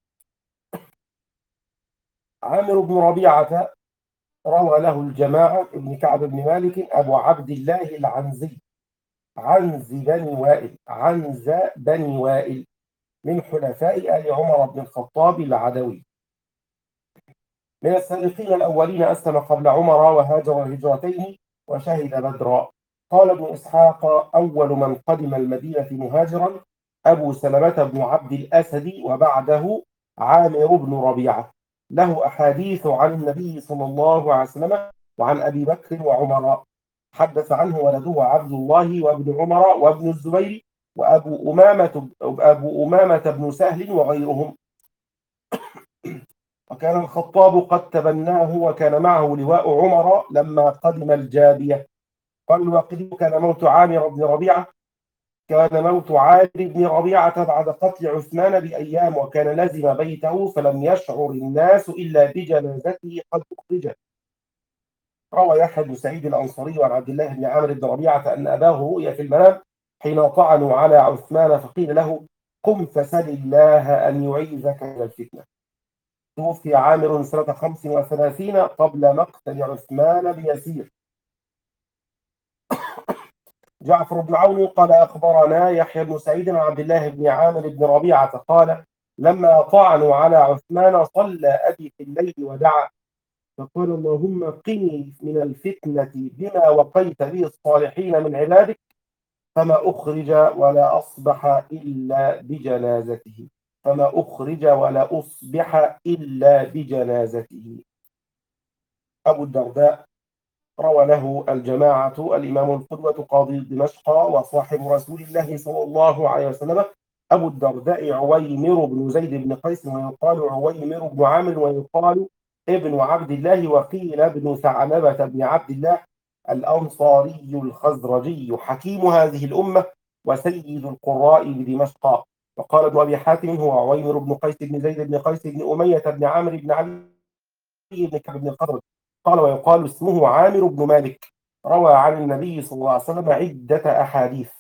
عامر بن ربيعة روى له الجماعة ابن كعب بن مالك أبو عبد الله العنزي عنز بني وائل عنز بني وائل من حلفاء آل عمر بن الخطاب العدوي، من السابقين الأولين، أسلم قبل عمر وهاجر الهجرتين وشهد بدرا. قال ابن إسحاق أول من قدم المدينة مهاجرا أبو سلمة بن عبد الأسد، وبعده عامر بن ربيعة، له أحاديث عن النبي صلى الله عليه وسلم وعن أبي بكر وعمر، حدث عنه ولده عبد الله وابن عمر وابن الزبير وأبو أمامة أبو أمامة بن سهل وغيرهم. وكان الخطاب قد تبناه وكان معه لواء عمر لما قدم الجابية. قال الواقدي كان موت عامر بن ربيعة كان موت عامر بن ربيعة بعد قتل عثمان بأيام، وكان لزم بيته فلم يشعر الناس إلا بجنازته قد أخرجت. روى يحيى بن سعيد الأنصاري عن عبد الله بن عامر بن ربيعة أن أباه رؤي في المنام حين طعنوا على عثمان، فقيل له قم فسل الله أن يعيذك من الفتنة. توفي عامر سنة خمس وثلاثين قبل مقتل عثمان بيسير. جعفر بن عون قال أخبرنا يحيى بن سعيد عن عبد الله بن عامر بن ربيعة قال لما طعنوا على عثمان صلى أبي في الليل ودعا فقال اللهم قني من الفتنة بما وقيت به الصالحين من عبادك، فما أخرج ولا أصبح إلا بجنازته فما أخرج ولا أصبح إلا بجنازته. أبو الدرداء روى له الجماعة الإمام القدوة قاضي دمشق وصاحب رسول الله صلى الله عليه وسلم أبو الدرداء عويمر بن زيد بن قيس، ويقال عويمر بن عامر، ويقال ابن عبد الله، وقيل ابن ثعلبة بن عبد الله الأنصاري الخزرجي، حكيم هذه الأمة وسيد القراء بدمشق. وقال ابن أبي حاتم هو عويمر بن قيس بن زيد بن قيس بن أمية بن عامر بن علي بن كعب بن الخزرج. قال ويقال اسمه عامر بن مالك، روى عن النبي صلى الله عليه وسلم عدة أحاديث،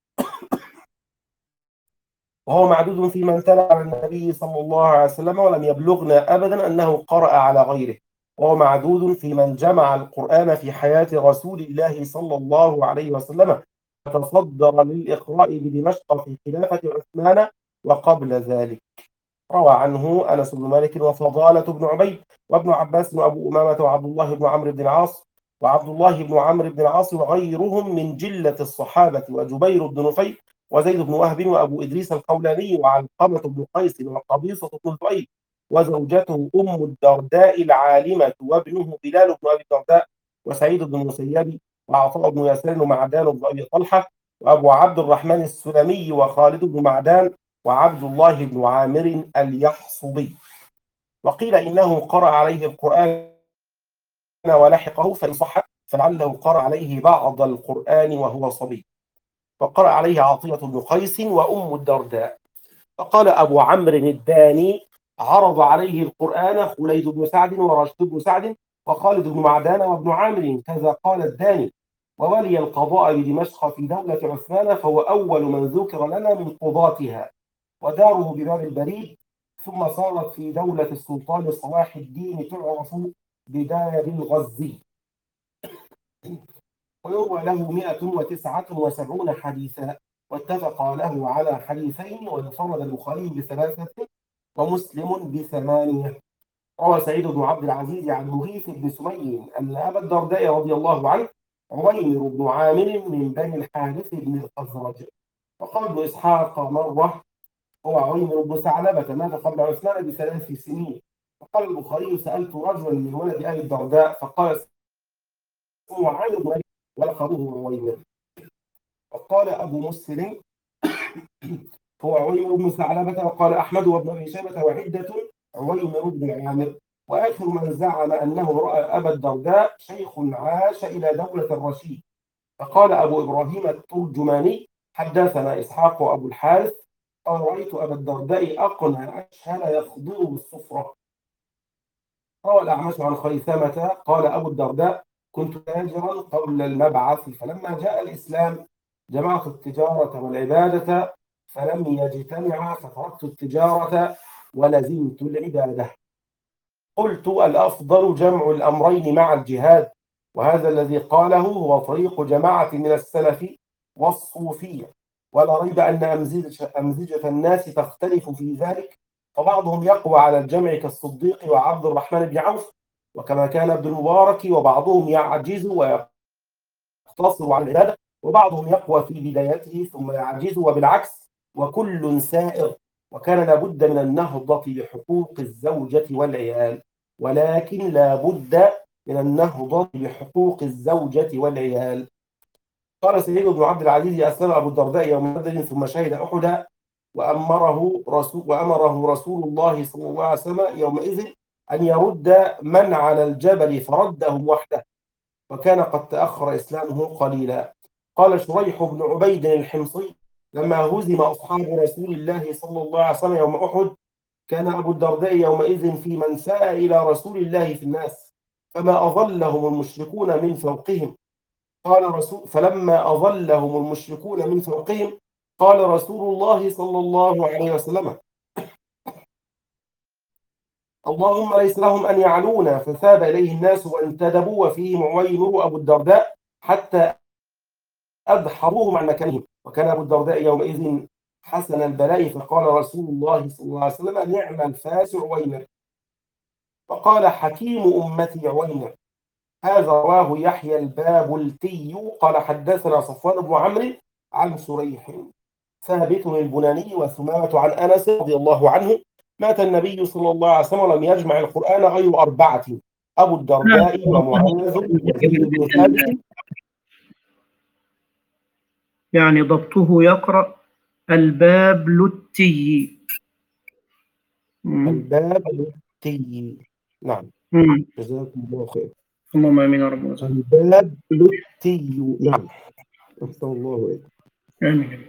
وهو معدود في من تلا على النبي صلى الله عليه وسلم، ولم يبلغنا أبدا أنه قرأ على غيره، وهو معدود في من جمع القرآن في حياة رسول الله صلى الله عليه وسلم، وتصدر للإقراء بدمشق في خلافة عثمان وقبل ذلك. روى عنه أنس بن مالك وفضالة بن عبيد وابن عباس وأبو أمامة وعبد الله بن عمرو بن العاص وعبد الله بن عمرو بن العاص وغيرهم من جلة الصحابة، وجبير بن نفيل وزيد بن وهب وأبو إدريس الخولاني وعلقمة بن قيس وقبيصة بن ذؤيب وزوجته أم الدرداء العالمة وابنه بلال بن أبي الدرداء وسعيد بن المسيب وعطاء بن ياسر ومعدان بن أبي طلحة وأبو عبد الرحمن السلمي وخالد بن معدان وعبد الله بن عامر اليحصبي. وقيل إنه قرأ عليه القرآن ولحقه فإن صح فلعله قرأ عليه بعض القرآن وهو صبي. وقرأ عليه عطية بن قيس وأم الدرداء. فقال أبو عمرو الداني عرض عليه القرآن خليد بن سعد ورشد بن سعد وخالد بن معدان وابن عامر، كذا قال الداني. وولي القضاء بدمشق في دولة عثمان، فهو أول من ذكر لنا من قضاتها، وداره بباب البريد، ثم صارت في دولة السلطان صلاح الدين تعرف بدار الغزي. ويروى له مئة وتسعة وسبعون حديثا، واتفق له على حديثين، وانفرد البخاري بثلاثة ومسلم بثمانية. روى سعيد بن عبد العزيز عن مغيث بن سمي أن أبا الدرداء رضي الله عنه عويمر بن عامر من بني الحارث بن الخزرج. وقال ابن إسحاق مرة هو عويمر بن ثعلبة مات قبل عثمان بثلاث سنين. وقال البخاري سألت رجلا من ولد آل الدرداء فقال اسمه عامر بن مالك ولقبه عويمر. وقال أبو مسلم هو عويمر بن ثعلبة، وقال أحمد وابن أبي شيبة وعدة عويمر بن عامر. وآخر من زعم أنه رأى أبا الدرداء شيخ عاش إلى دولة الرشيد. فقال أبو إبراهيم الترجماني حدثنا إسحاق وأبو الحارث قال رأيت أبا الدرداء أقنع أشهل يخضر بالصفرة. روى الأعمش عن خيثمة قال أبو الدرداء كنت تاجرا قبل المبعث، فلما جاء الإسلام جمعت التجارة والعبادة فلم يجتمعا، فتركت التجارة ولزمت العبادة. قلت الأفضل جمع الأمرين مع الجهاد، وهذا الذي قاله هو طريق جماعة من السلف والصوفية، ولا ريب أن أمزجة, أمزجة الناس تختلف في ذلك، فبعضهم يقوى على الجمع كالصديق وعبد الرحمن بن عوف وكما كان ابن المبارك، وبعضهم يعجز ويقتصر على العبادة، وبعضهم يقوى في بدايته ثم يعجز، وبالعكس وكل سائر. وكان لابد من النهضة بحقوق الزوجة والعيال، ولكن لابد من النهضة بحقوق الزوجة والعيال. قال سعيد بن عبد العزيز أسلم أبو الدرداء يوم بدر ثم شهد أحدا، وأمره رسول وأمره رسول الله صلى الله عليه وسلم يومئذ أن يرد من على الجبل فردهم وحده، وكان قد تأخر إسلامه قليلا. قال شريح بن عبيد الحمصي لما هزم أصحاب رسول الله صلى الله عليه وسلم يوم أحد كان أبو الدرداء يومئذ في من ساء إلى رسول الله في الناس، فما أظلهم المشركون من فوقهم. قال رسول فلما أظلهم المشركون من فوقهم قال رسول الله صلى الله عليه وسلم اللهم ليس لهم أن يعلونا، فثاب إليه الناس وانتدبوا، وفيهم عويمر أبو الدرداء حتى أدحروهم عن مكانهم. وكان أبو الدرداء يومئذ حسن البلاء، فقال رسول الله صلى الله عليه وسلم نعم الفاس عويمر. فقال حكيم أمتي عويمر. هذا رواه يحيى البابلتي قال حدثنا صفوان بن عمرو عن شريح ثابت البناني وثمامة عن أنس رضي الله عنه مات النبي صلى الله عليه وسلم ولم يجمع القرآن غير أربعة: أبو الدرداء ومعاذ وزيد بن ثابت. يعني ضبطه يقرأ البابلتي. البابلتي نعم. جزاكم الله خير. اللهم امين يا رب. البابلتي نعم. أحسن الله عليك. امين.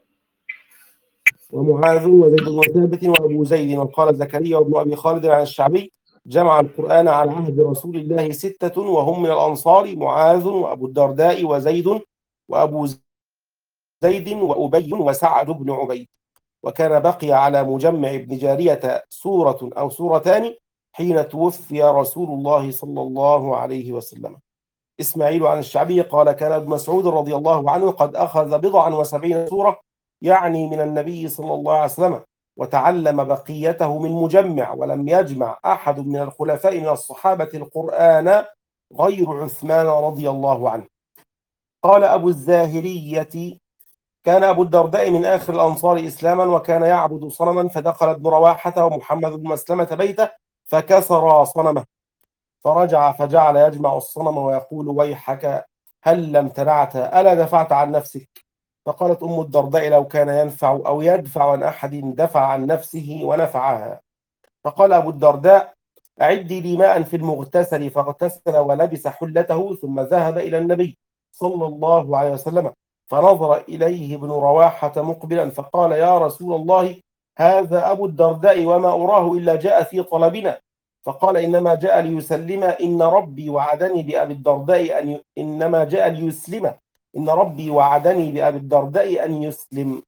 ومعاذ وزيد بن ثابت وابو زيد. وقال زكريا وابن ابي خالد عن الشعبي جمع القرآن على عهد رسول الله ستة وهم من الأنصار: معاذ وأبو الدرداء وزيد وأبو زيد وأبي وسعد بن عبيد. وكان بقي على مجمع ابن جارية سورة أو سورتان حين توفي رسول الله صلى الله عليه وسلم. إسماعيل عن الشعبي قال كان ابن مسعود رضي الله عنه قد أخذ بضعا وسبعين سورة يعني من النبي صلى الله عليه وسلم، وتعلم بقيته من مجمع، ولم يجمع أحد من الخلفاء من الصحابة القرآن غير عثمان رضي الله عنه. قال أبو الزاهرية كان أبو الدرداء من آخر الأنصار إسلاما، وكان يعبد صنما، فدخل ابن رواحة ومحمد بن مسلمة بيته فكسر صنمه، فرجع فجعل يجمع الصنم ويقول ويحك هل لم تنعت ألا دفعت عن نفسك؟ فقالت أم الدرداء لو كان ينفع أو يدفع عن أحد دفع عن نفسه ونفعها. فقال أبو الدرداء أعدي لي ماء في المغتسل، فاغتسل ولبس حلته ثم ذهب إلى النبي صلى الله عليه وسلم، فنظر إليه ابن رواحة مقبلا فقال يا رسول الله هذا أبو الدرداء وما أراه إلا جاء في طلبنا. فقال إنما جاء ليسلم إن ربي وعدني بأبي الدرداء أن ي... إنما جاء ليسلم إن ربي وعدني بأبي الدرداء أن يسلم.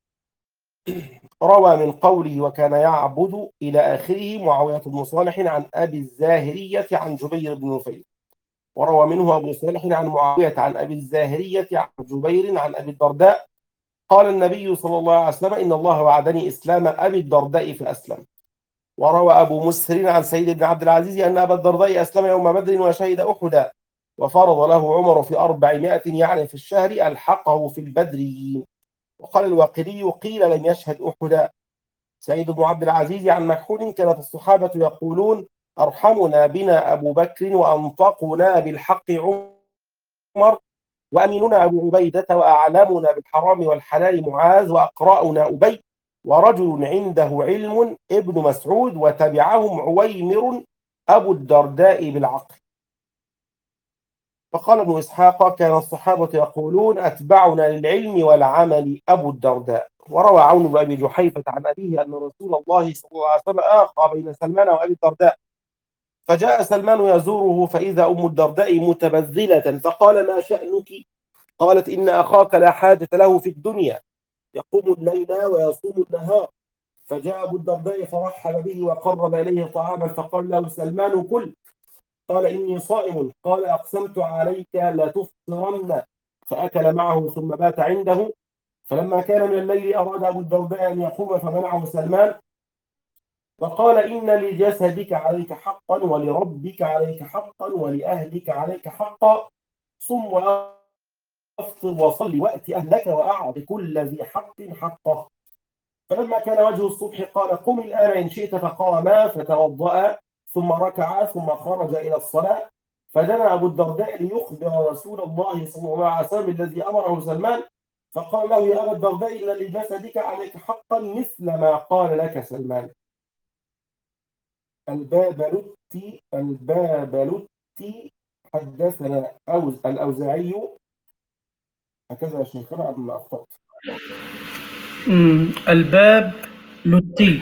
روى من قوله وكان يعبد إلى آخره معاوية بن صالح عن أبي الزاهرية عن جبير بن نفيل. وروى منه أبو صالح عن معاوية عن أبي الزاهرية عن جبير عن أبي الدرداء قال النبي صلى الله عليه وسلم إن الله وعدني إسلام أبي الدرداء فأسلم. وروى أبو مسهر عن سيد بن عبد العزيز أن أبا الدرداء أسلم يوم بدر وشهد أحدا، وفرض له عمر في أربعمائة يعني في الشهر ألحقه في البدريين. وقال الواقدي قيل لم يشهد أحدا. سيد بن عبد العزيز عن مكحول كانت الصحابة يقولون أرحمنا بنا أبو بكر وأنطقنا بالحق عمر وأميننا أبو عبيدة وأعلمنا بالحرام والحلال معاذ وأقرأنا أبي ورجل عنده علم ابن مسعود، وتبعهم عويمر أبو الدرداء بالعقل. فقال ابن إسحاق: كان الصحابة يقولون أتبعنا للعلم والعمل أبو الدرداء. وروى عون بن أبي جحيفة عن أبيه أن رسول الله صلى الله عليه وسلم آخى بين سلمان وأبي الدرداء، فجاء سلمان يزوره فإذا أم الدرداء متبذلة، فقال: ما شأنك؟ قالت: إن أخاك لا حاجة له في الدنيا، يقوم الليل ويصوم النهار. فجاء أبو الدرداء فرحب به وقرب إليه طعاما، فقال له سلمان: كل. قال: إني صائم. قال: أقسمت عليك لتفطرن. فأكل معه ثم بات عنده. فلما كان من الليل أراد أبو الدرداء أن يقوم فمنعه سلمان، فقال: إن لجسدك عليك حقا، ولربك عليك حقا، ولأهلك عليك حقا. صم وأفطر وصل وأت أهلك وأعط كل ذي حق حقه. فلما كان وجه الصبح قال: قم الآن إن شئت. فقاما فتوضأ ثم ركع ثم خرج إلى الصلاة. فدنا أبو الدرداء ليخبر رسول الله صلى الله عليه وسلم الذي أمره سلمان، فقال له: يا أبا الدرداء إن لجسدك عليك حقا مثل ما قال لك سلمان. البابلوتي البابلوتي حدثنا أوز الأوزاعي. هكذا يا شيخنا قبل ما أخطأت. الباب لتي.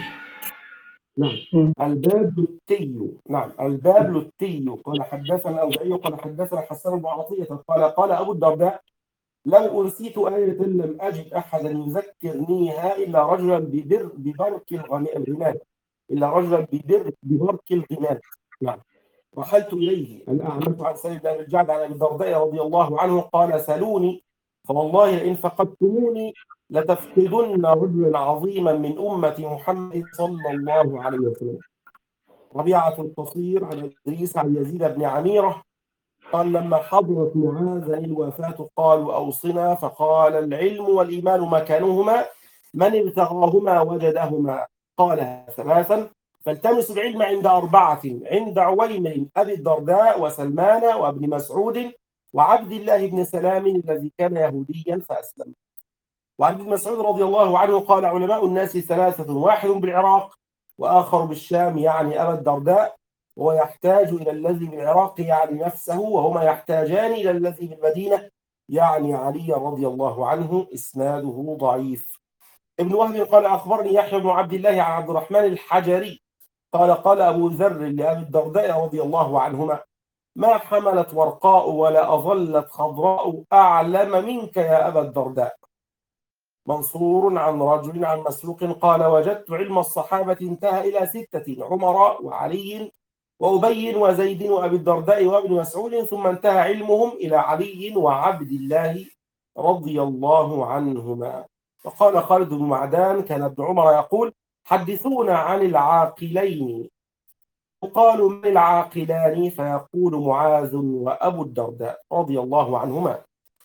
نعم الباب لتي. نعم الباب لتي. قال حدثنا الأوزاعي قال حدثنا حسان بن عطية قال قال أبو الدرداء: لو أنسيت آية لم أجد أحدا يذكرنيها إلا رجلا ببر ببرك الغمام إلا رجلا ببر ببرك الغمام. نعم. رحلت إليه أن أعملت عن سيد بن الجعد عن أبي الدرداء رضي الله عنه قال: سلوني فوالله لئن فقدتموني لتفقدن رجلا عظيما من أمة محمد صلى الله عليه وسلم. ربيعة القصير عن إدريس عن يزيد بن عميرة قال: لما حضرت معاذ الوفاة قالوا: أوصنا. فقال: العلم والإيمان مكانهما، من ابتغاهما وجدهما. قال ثلاثا: فالتمسوا العلم عند أربعة: عند عويمر أبي الدرداء وسلمان وابن مسعود وعبد الله بن سلام الذي كان يهوديا فأسلم. وعن ابن مسعود رضي الله عنه قال: علماء الناس ثلاثة: واحد بالعراق وآخر بالشام يعني أبا الدرداء، وهو يحتاج إلى الذي بالعراق يعني نفسه، وهما يحتاجان إلى الذي بالمدينة يعني علي رضي الله عنه. إسناده ضعيف. ابن وهب قال: أخبرني يحيى بن عبد الله عن عبد الرحمن الحجري قال: قال أبو ذر لأبي الدرداء رضي الله عنهما: ما حملت ورقاء ولا أظلت خضراء أعلم منك يا أبا الدرداء. منصور عن رجل عن مسروق قال: وجدت علم الصحابة انتهى إلى ستة: عمر وعلي وأبي وزيد وأبي الدرداء وابن مسعود، ثم انتهى علمهم إلى علي وعبد الله رضي الله عنهما. وقال خالد بن معدان: كان ابن عمر يقول: حدثونا عن العاقلين. وقال: من العاقلان؟ فيقول: معاذ وأبو الدرداء رضي الله عنهما.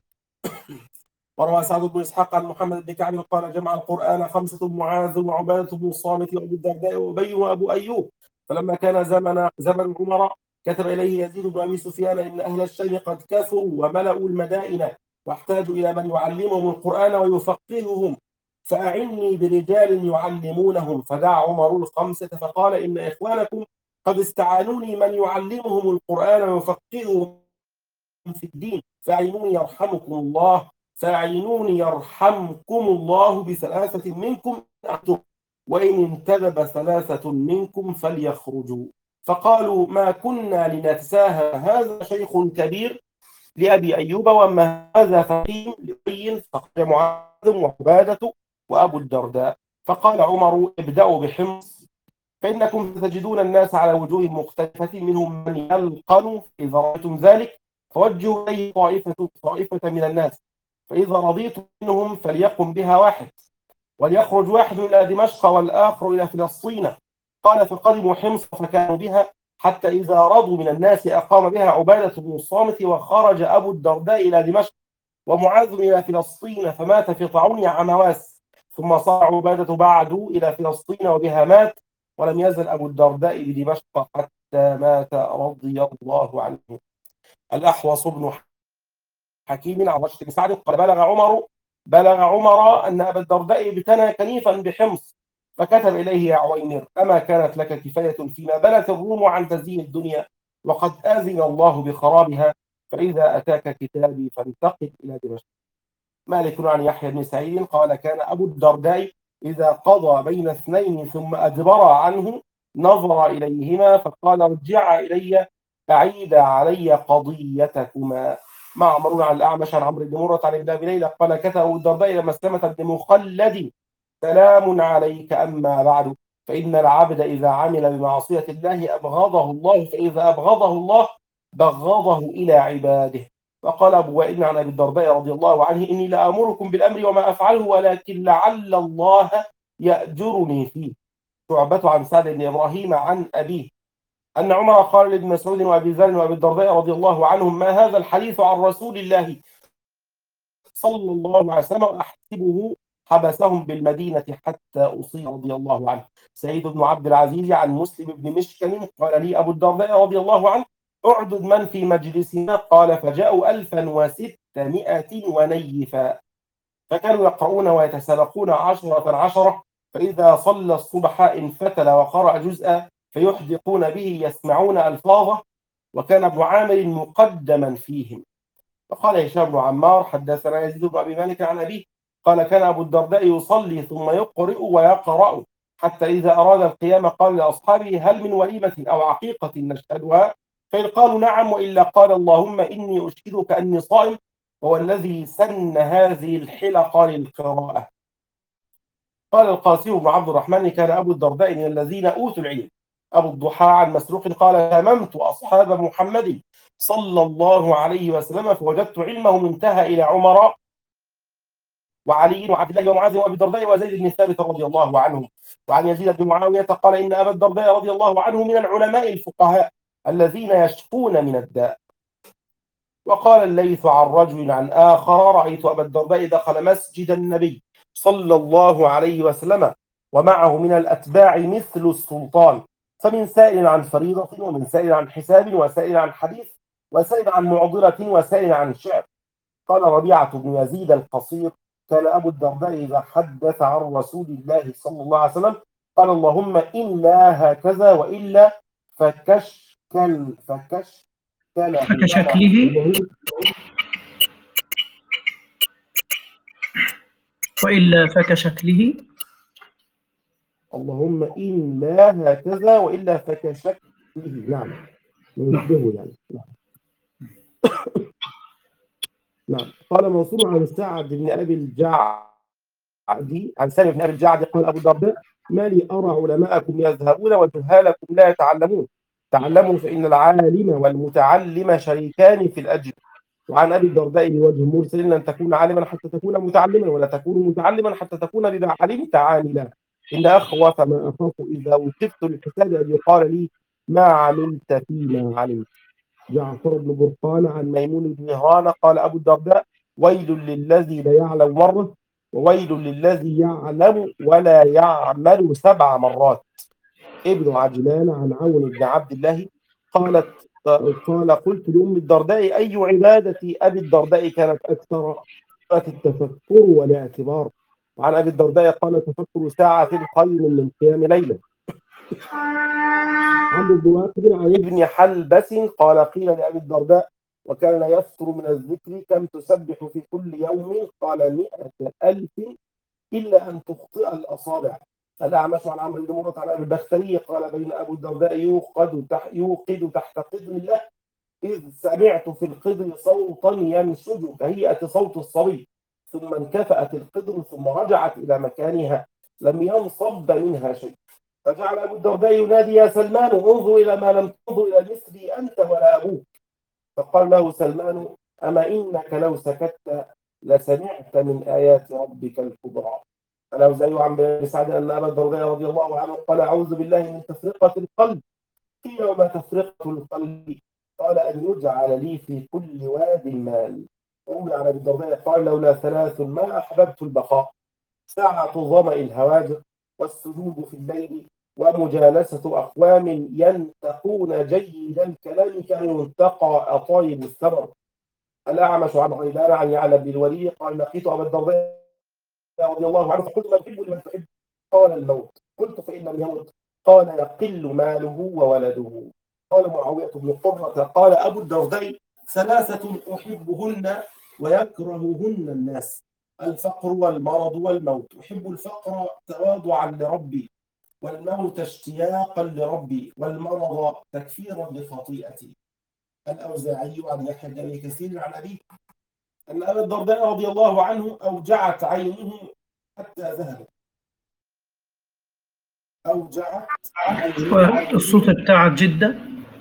وروى سعد بن إسحاق عن محمد بن كعب قال: جمع القرآن خمسة: معاذ وعبادة بن الصامت وأبو الدرداء وأبي وأبو أيوب. فلما كان زمن زمن عمر كتب إليه يزيد بن أبي سفيان: إن أهل الشام قد كثروا وملأوا المدائن، واحتاجوا إلى من يعلمهم القرآن ويفقههم، فأعني برجال يعلمونهم. فدعا عمر الخمسة فقال: إن إخوانكم قد استعانوني من يعلمهم القرآن ويفقههم في الدين، فأعينوني يرحمكم الله فأعينوني يرحمكم الله بثلاثة منكم أعتم، وإن انتدب ثلاثة منكم فليخرجوا. فقالوا: ما كنا لنتساهى، هذا شيخ كبير لأبي أيوب، وأما هذا فقيم لأبي. فقال معاذ وعبادة وأبو الدرداء. فقال عمر: ابدأوا بحمص، فإنكم ستجدون الناس على وجوه مختلفة، منهم من يلقن. إذا رأيتم ذلك فوجهوا إليه طائفة طائفة من الناس، فإذا رضيتم منهم فليقم بها واحد، وليخرج واحد إلى دمشق والآخر إلى فلسطين. قال: فقدموا حمص فكانوا بها، حتى إذا رضوا من الناس أقام بها عبادة بن الصامت، وخرج أبو الدرداء إلى دمشق ومعاذ إلى فلسطين، فمات في طاعون عمواس. ثم صار عبادة بعد إلى فلسطين وبها مات، ولم يزل أبو الدرداء بدمشق حتى مات رضي الله عنه. الأحوص بن حكيم عن رشد بن سعد قال: بلغ عمر بلغ عمر أن أبا الدرداء ابتنى كنيفا بحمص، فكتب إليه: يا عويمر، أما كانت لك كفاية فيما بنت الروم عن تزيين الدنيا وقد آذن الله بخرابها، فإذا أتاك كتابي فانتقل إلى دمشق. مالك عن يحيى بن سعيد قال: كان أبو الدرداء إذا قضى بين اثنين ثم أدبر عنه نظر إليهما فقال: ارجعا إلي أعيد علي قضيتكما. معمر عن الأعمش عن عمرو بن مرة عن ابن أبي ليلى قال: كتب أبو الدرداء إلى مسلمة بن مخلد: سلام عليك، أما بعد، فإن العبد إذا عمل بمعصية الله أبغضه الله، فإذا أبغضه الله بغضه إلى عباده. فقال أبو وائل عن أبي الدرداء رضي الله عنه: إني لآمركم بالأمر وما أفعله، ولكن لعل الله يأجرني فيه. شعبة عن سعد بن إبراهيم عن أبيه أن عمر قال لابن مسعود وأبي ذر وأبي الدرداء رضي الله عنهم: ما هذا الحديث عن رسول الله صلى الله عليه وسلم؟ أحسبه حبسهم بالمدينة حتى أصيب رضي الله عنه. سعيد بن عبد العزيز عن مسلم بن مشكل قال لي أبو الدرداء رضي الله عنه: اعدد من في مجلسنا، قال: فجاءوا ألفا وستمائة ونيفا، فكانوا يقرؤون ويتسابقون عشرة عشرة، فإذا صلى الصبح انفتل وقرأ جزءا فيحدقون به يسمعون ألفاظه، وكان ابن عامر مقدما فيهم. فقال هشام بن عمار: حدثنا يزيد بن أبي مالك عن أبيه قال: كان أبو الدرداء يصلي ثم يقرئ ويقرأ، حتى إذا أراد القيام قال لأصحابه: هل من وليمة أو عقيقة نشهدها؟ فإن قالوا نعم وإلا قال: اللهم إني أشهدك أني صائم، هو الذي سن هذه الحلقة للقراءة. قال القاسم بن عبد الرحمن: كان أبو الدرداء من الذين أوتوا العلم. أبو الضحى عن مسروق قال: هممت أصحاب محمد صلى الله عليه وسلم فوجدت علمهم انتهى إلى عمر وعلي وعبد الله ومعاذ وأبي الدرداء وزيد بن ثابت رضي الله عنهم. وعن يزيد بن معاوية قال: إن أبا الدرداء رضي الله عنه من العلماء الفقهاء الذين يشفون من الداء. وقال الليث عن رجل عن آخر: رأيت أبا الدرداء دخل مسجد النبي صلى الله عليه وسلم ومعه من الأتباع مثل السلطان، فمن سائل عن فريضة ومن سائل عن حساب وسائل عن حديث وسائل عن معضلة وسائل عن شعر. قال ربيعة بن يزيد القصير: كان أبو الدرداء إذا حدث عن رسول الله صلى الله عليه وسلم قال: اللهم إلا هكذا وإلا فكشكل فكشكل فكشكله وإلا فكشكله. اللهم إلا هكذا وإلا فكشكله. نعم، نشبهه يعني. نعم. نعم. قال منصور عن سعد بن أبي الجعد عن سالم بن أبي الجعد قال أبو الدرداء: ما لي أرى علماءكم يذهبون وجهالكم لا يتعلمون، تعلموا فإن العالم والمتعلم شريكان في الأجر. وعن أبي الدرداء بوجه مرسل: لن تكون عالما حتى تكون متعلما، ولا تكون متعلما حتى تكون بما علمت عاملا. إن أخوف ما أخاف إذا وقفت للحساب أن يقال لي: ما عملت فيما علمت. جعفر بن برقان عن ميمون بن مهران قال أبو الدرداء: ويل للذي لا يعلم مرة، وويل للذي يعلم ولا يعمل سبع مرات. ابن عجلان عن عون بن عبد الله قالت قال: قلت لأم الدرداء: أي عبادة أبي الدرداء كانت أكثر؟ قالت: التفكر والاعتبار. وعن أبي الدرداء قال: تفكر ساعة خير من قيام ليلة. عن ابن واقد عن ابن حلبس قال: قيل لأبي الدرداء: وكان يفتر من الذكر كم تسبح في كل يوم؟ قال: مئة ألف إلا أن تخطئ الأصابع. الأعمش عن عمرو بن مرة عن أبي البختري قال: بين أبو الدرداء يوقد تحت يوقد تحت قدر الله إذ سمعت في القدر صوتا ينشج كهيئة صوت الصبي، ثم انكفأت القدر ثم رجعت إلى مكانها لم ينصب منها شيء، فجعل أبو الدرداء ينادي: يا سلمان، انظر إلى ما لم تنظر إلى مثلي أنت ولا أبوك. فقال له سلمان: أما إنك لو سكت لسمعت من آيات ربك الكبرى. الأوزاعي عن بن سعد أن أبا الدرداء رضي الله عنه قال: أعوذ بالله من تفرقة القلب. قيل: وما تفرقة القلب؟ قال: أن يجعل لي في كل واد مال. وروي عن أبي الدرداء قال: لولا ثلاث ما أحببت البقاء: ساعة ظمأ الهواجر، والسجود في الليل، ومجالسة أقوام ينتقون جيد الكلام كان ينتقى أطايب الثمر. الأعمش عن غيلان عن يعلى بن الوليد قال لقيت أبا الدرداء رضي الله عنه فقلت ما تحب لمن تحب؟ قال الموت. قلت فإن لم يمت؟ قال يقل ماله وولده. قال معاوية بن قرة قال أبو الدرداء ثلاثة أحبهن ويكرههن الناس: الفقر والمرض والموت. أحب الفقر تواضعا لربي، والموت اشتياقا لربي، والمرض تكفيرا لخطيئتي. الأوزاعي عن يحيى بن كثير عن أبيه أن أبا الدرداء رضي الله عنه أوجعت عينه حتى ذهبت. أوجعت عينه. الصوت بتاعك جدا.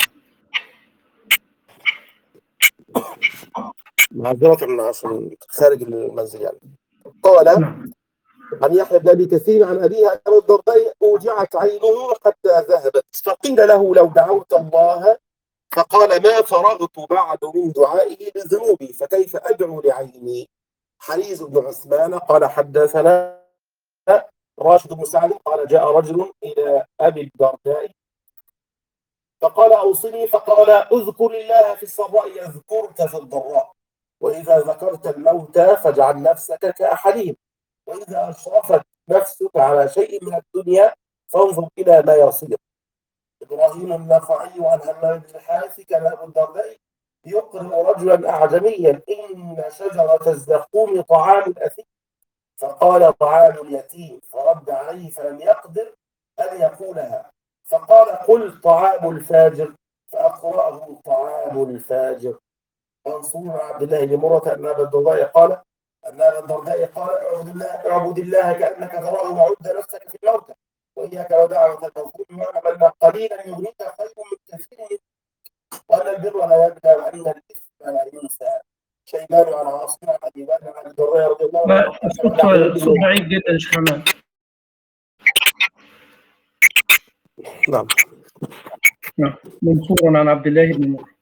معذرة عشان خارج المنزل يعني. قال نعم. عن يحيى بن أبي كثير عن أبيه أن أبا الدرداء أوجعت عينه حتى ذهبت، فقيل له لو دعوت الله، فقال ما فرغت بعد من دعائه لذنوبي، فكيف أدعو لعيني؟ حريز بن عثمان قال حدثنا راشد بن سعد قال جاء رجل إلى أبي الدرداء فقال أوصني، فقال اذكر الله في السراء يذكرك في الضراء، وإذا ذكرت الموت فاجعل نفسك كأحدهم، وإذا أشرفت نفسك على شيء من الدنيا فانظر إلى ما يصير. إبراهيم النخعي عن همام بن الحارث كان أبو الدرداء يقرئ رجلا أعجميا إن شجرة الزقوم طعام الأثيم، فقال طعام اليتيم، فرد عليه فلم يقدر أن يقولها، فقال قل طعام الفاجر، فأقرأه طعام الفاجر. منصور عبد الله بن مرة أن أبا الدرداء قال أن أبا الدرداء قال اعبد الله اعبد الله كأنك تراه وعد نفسك في الموتى، وإياك ودعوة المظلوم واعمل قليلا يغنيك خير من كثير، وأن البر لا يبلى وأن الإثم لا ينسى. شيبان عن عاصم عن أبي بكر عن الدرداء رضي الله عنه لا، الصوت الصوت بعيد جدا يا شيخ حماد. نعم. نعم. منصور عن عبد الله بن مرة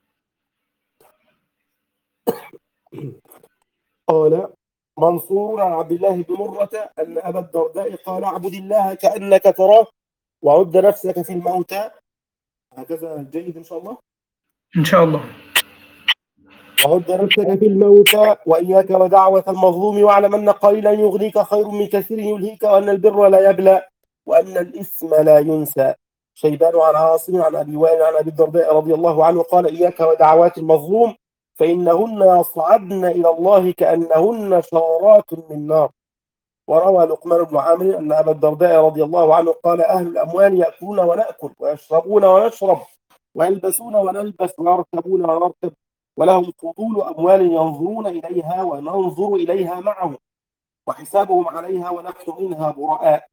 قال منصور عن عبد الله بن مرة أن أبا الدرداء قال اعبد الله كأنك تراه وعد نفسك في الموتى. هكذا جيد إن شاء الله. إن شاء الله. وعد نفسك في الموتى وإياك ودعوة المظلوم واعلم أن قليلا يغنيك خير من كثير يلهيك، وأن البر لا يبلى وأن الإثم لا ينسى. شيبان عن عاصم عن أبي وائل عن أبي الدرداء رضي الله عنه قال إياك ودعوات المظلوم فإنهن يصعدن إلى الله كأنهن شرارات من نار. وروى لقمان بن عامر أن أبا الدرداء رضي الله عنه قال أهل الأموال يأكلون ونأكل ويشربون ونشرب ويلبسون ونلبس ويركبون ونركب، ولهم فضول أموال ينظرون إليها وننظر إليها معهم، وحسابهم عليها ونحن منها براء.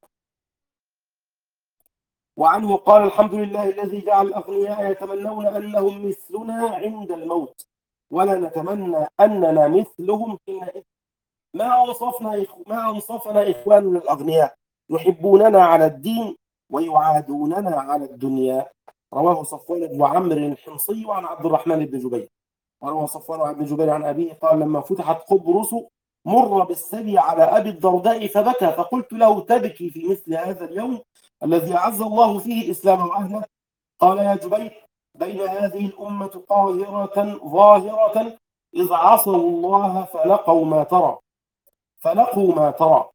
وعنه قال الحمد لله الذي جعل الأغنياء يتمنون أنهم مثلنا عند الموت، ولا نتمنى أننا مثلهم حينئذ. ما أنصفنا ما أنصفنا إخواننا الأغنياء، يحبوننا على الدين ويعادوننا على الدنيا. رواه صفوان بن عمرو الحمصي عن عبد الرحمن بن جبير. وروى صفوان بن جبير عن أبيه قال لما فتحت قبرص مر بالسبي على أبي الدرداء فبكى، فقلت له تبكي في مثل هذا اليوم الذي أعز الله فيه الإسلام وأهله؟ قال يا جبير بين هذه الأمة طاهرة ظاهرة إذ عصوا الله فلقوا ما ترى فلقوا ما ترى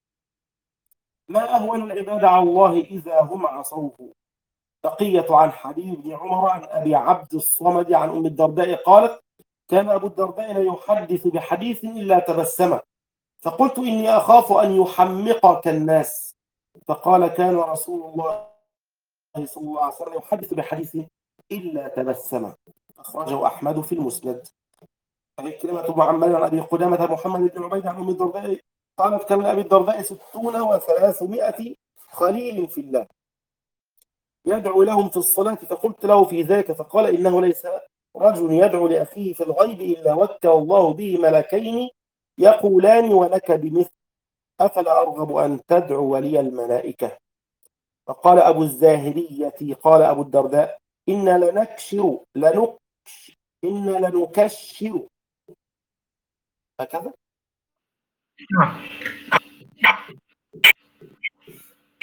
ما أهون العباد على الله إذا هم عصوه. بقية عن حبيب بن عمر عن أبي عبد الصمد عن أم الدرداء قالت كان أبو الدرداء لا يحدث بحديث إلا تبسم، فقلت إني أخاف أن يحمقك الناس، فقال كان رسول الله صلى الله عليه وسلم يحدث بحديث إلا تبسم. أخرجه أحمد في المسند. كلمة أبو عمار عن أبي قدامة محمد بن عبيد عن أم الدرداء قالت كان أبي الدرداء ستون وثلاثمائة خليل في الله يدعو لهم في الصلاة، فقلت له في ذلك فقال إنه ليس رجل يدعو لأخيه في الغيب إلا وكل الله به ملكين يقولان ولك بمثل، أفلا أرغب أن تدعو لي الملائكة. فقال أبو الزاهرية قال أبو الدرداء إن لنكشر لنكش إن لنكشر هكذا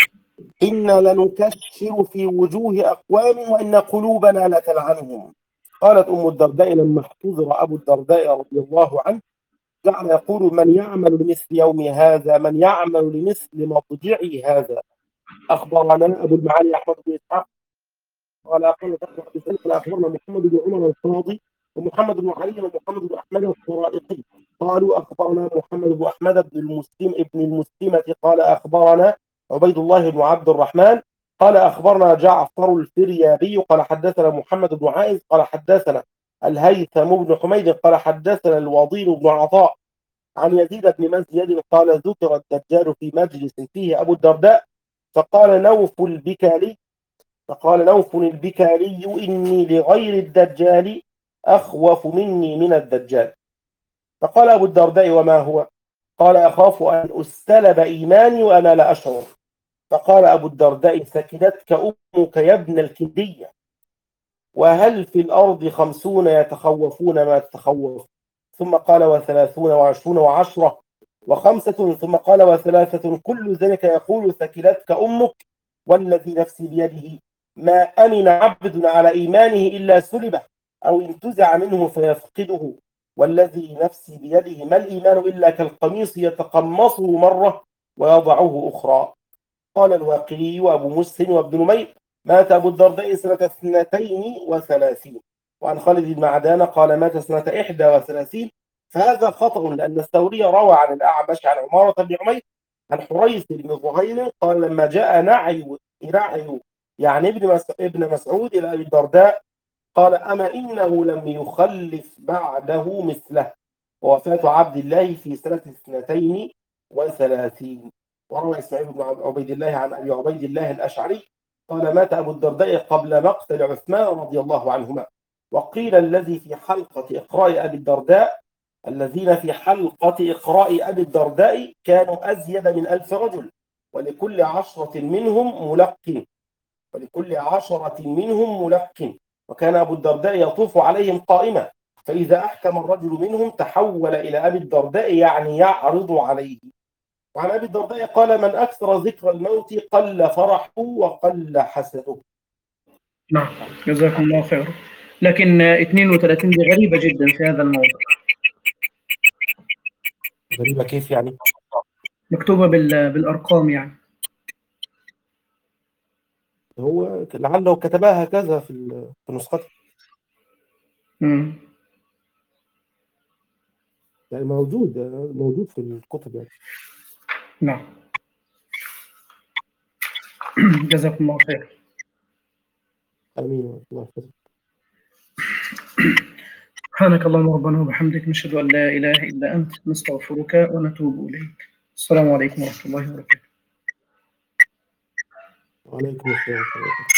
إن لنكشر في وجوه أقوام وإن قلوبنا لتلعنهم. قالت أم الدرداء لما احتضر أبو الدرداء رضي الله عنه جعل يقول: من يعمل لمثل يومي هذا، من يعمل لمثل مضجعي هذا. أخبرنا أبو المعالي أحمد بن إسحاق قال قال أخبرنا محمد بن عمر القاضي ومحمد بن علي ومحمد بن أحمد الطرائقي قالوا أخبرنا محمد بن أحمد بن المسلم ابن المسلمة قال أخبرنا عبيد الله بن عبد الرحمن قال أخبرنا جعفر الفريابي قال حدثنا محمد بن عائز قال حدثنا الهيثم بن حميد قال حدثنا الوضيل بن عطاء عن يزيد بن منزيد قال ذكر الدجال في مجلس فيه أبو الدرداء فقال نوف البكالي فقال نوف البكالي إني لغير الدجال أخوف مني من الدجال. فقال أبو الدرداء: وما هو؟ قال: أخاف أن أستلب إيماني وأنا لا أشعر. فقال أبو الدرداء: سكنتك أمك يا ابن الكندية، وهل في الأرض خمسون يتخوفون ما تتخوف؟ ثم قال: وثلاثون وعشرون وعشرة وخمسة. ثم قال: وثلاثة كل ذلك يقول سكنتك أمك، والذي نفسي بيده ما أمن عبد على إيمانه إلا سلبه أو انتزع منه فيفقده، والذي نفسي بيده ما الإيمان إلا كالقميص يتقمصه مرة ويضعه أخرى. قال الواقدي وأبو مسلم وابن نمير: مات أبو الدرداء سنة اثنتين وثلاثين. وعن خالد بن معدان قال: مات سنة إحدى وثلاثين. فهذا خطأ، لأن الثوري روى عن الأعمش عن عمارة بن عمير عن حريث بن ظهير قال: لما جاء نعي نعي يعني ابن ابن مسعود إلى أبي الدرداء قال: أما إنه لم يخلف بعده مثله. ووفاة عبد الله في سنة اثنتين وثلاثين. وروى إسماعيل بن عبيد الله عن أبي عبيد الله الأشعري قال: مات أبو الدرداء قبل مقتل عثمان رضي الله عنهما. وقيل الذي في حلقة إقراء أبي الدرداء الذين في حلقة إقراء أبي الدرداء كانوا أزيد من ألف رجل، ولكل عشرة منهم ملقن ولكل عشرة منهم ملقن وكان أبو الدرداء يطوف عليهم قائمة، فإذا أحكم الرجل منهم تحول إلى أبي الدرداء يعني يعرض عليه. وعن أبي الدرداء قال: من أكثر ذكر الموت قل فرحه وقل حسده. نعم، جزاكم الله خير. لكن اثنين وثلاثين دي غريبة جدا في هذا الموضوع. غريبة كيف يعني؟ مكتوبة بالأرقام يعني. هو لعله كتبها هكذا في نسخته. امم يعني موجود موجود في الكتب يعني. نعم. جزاكم الله خير. آمين. الله يحفظك. سبحانك اللهم ربنا وبحمدك، نشهد أن لا إله إلا أنت، نستغفرك ونتوب إليك. السلام عليكم ورحمة الله وبركاته. وعليكم السلام.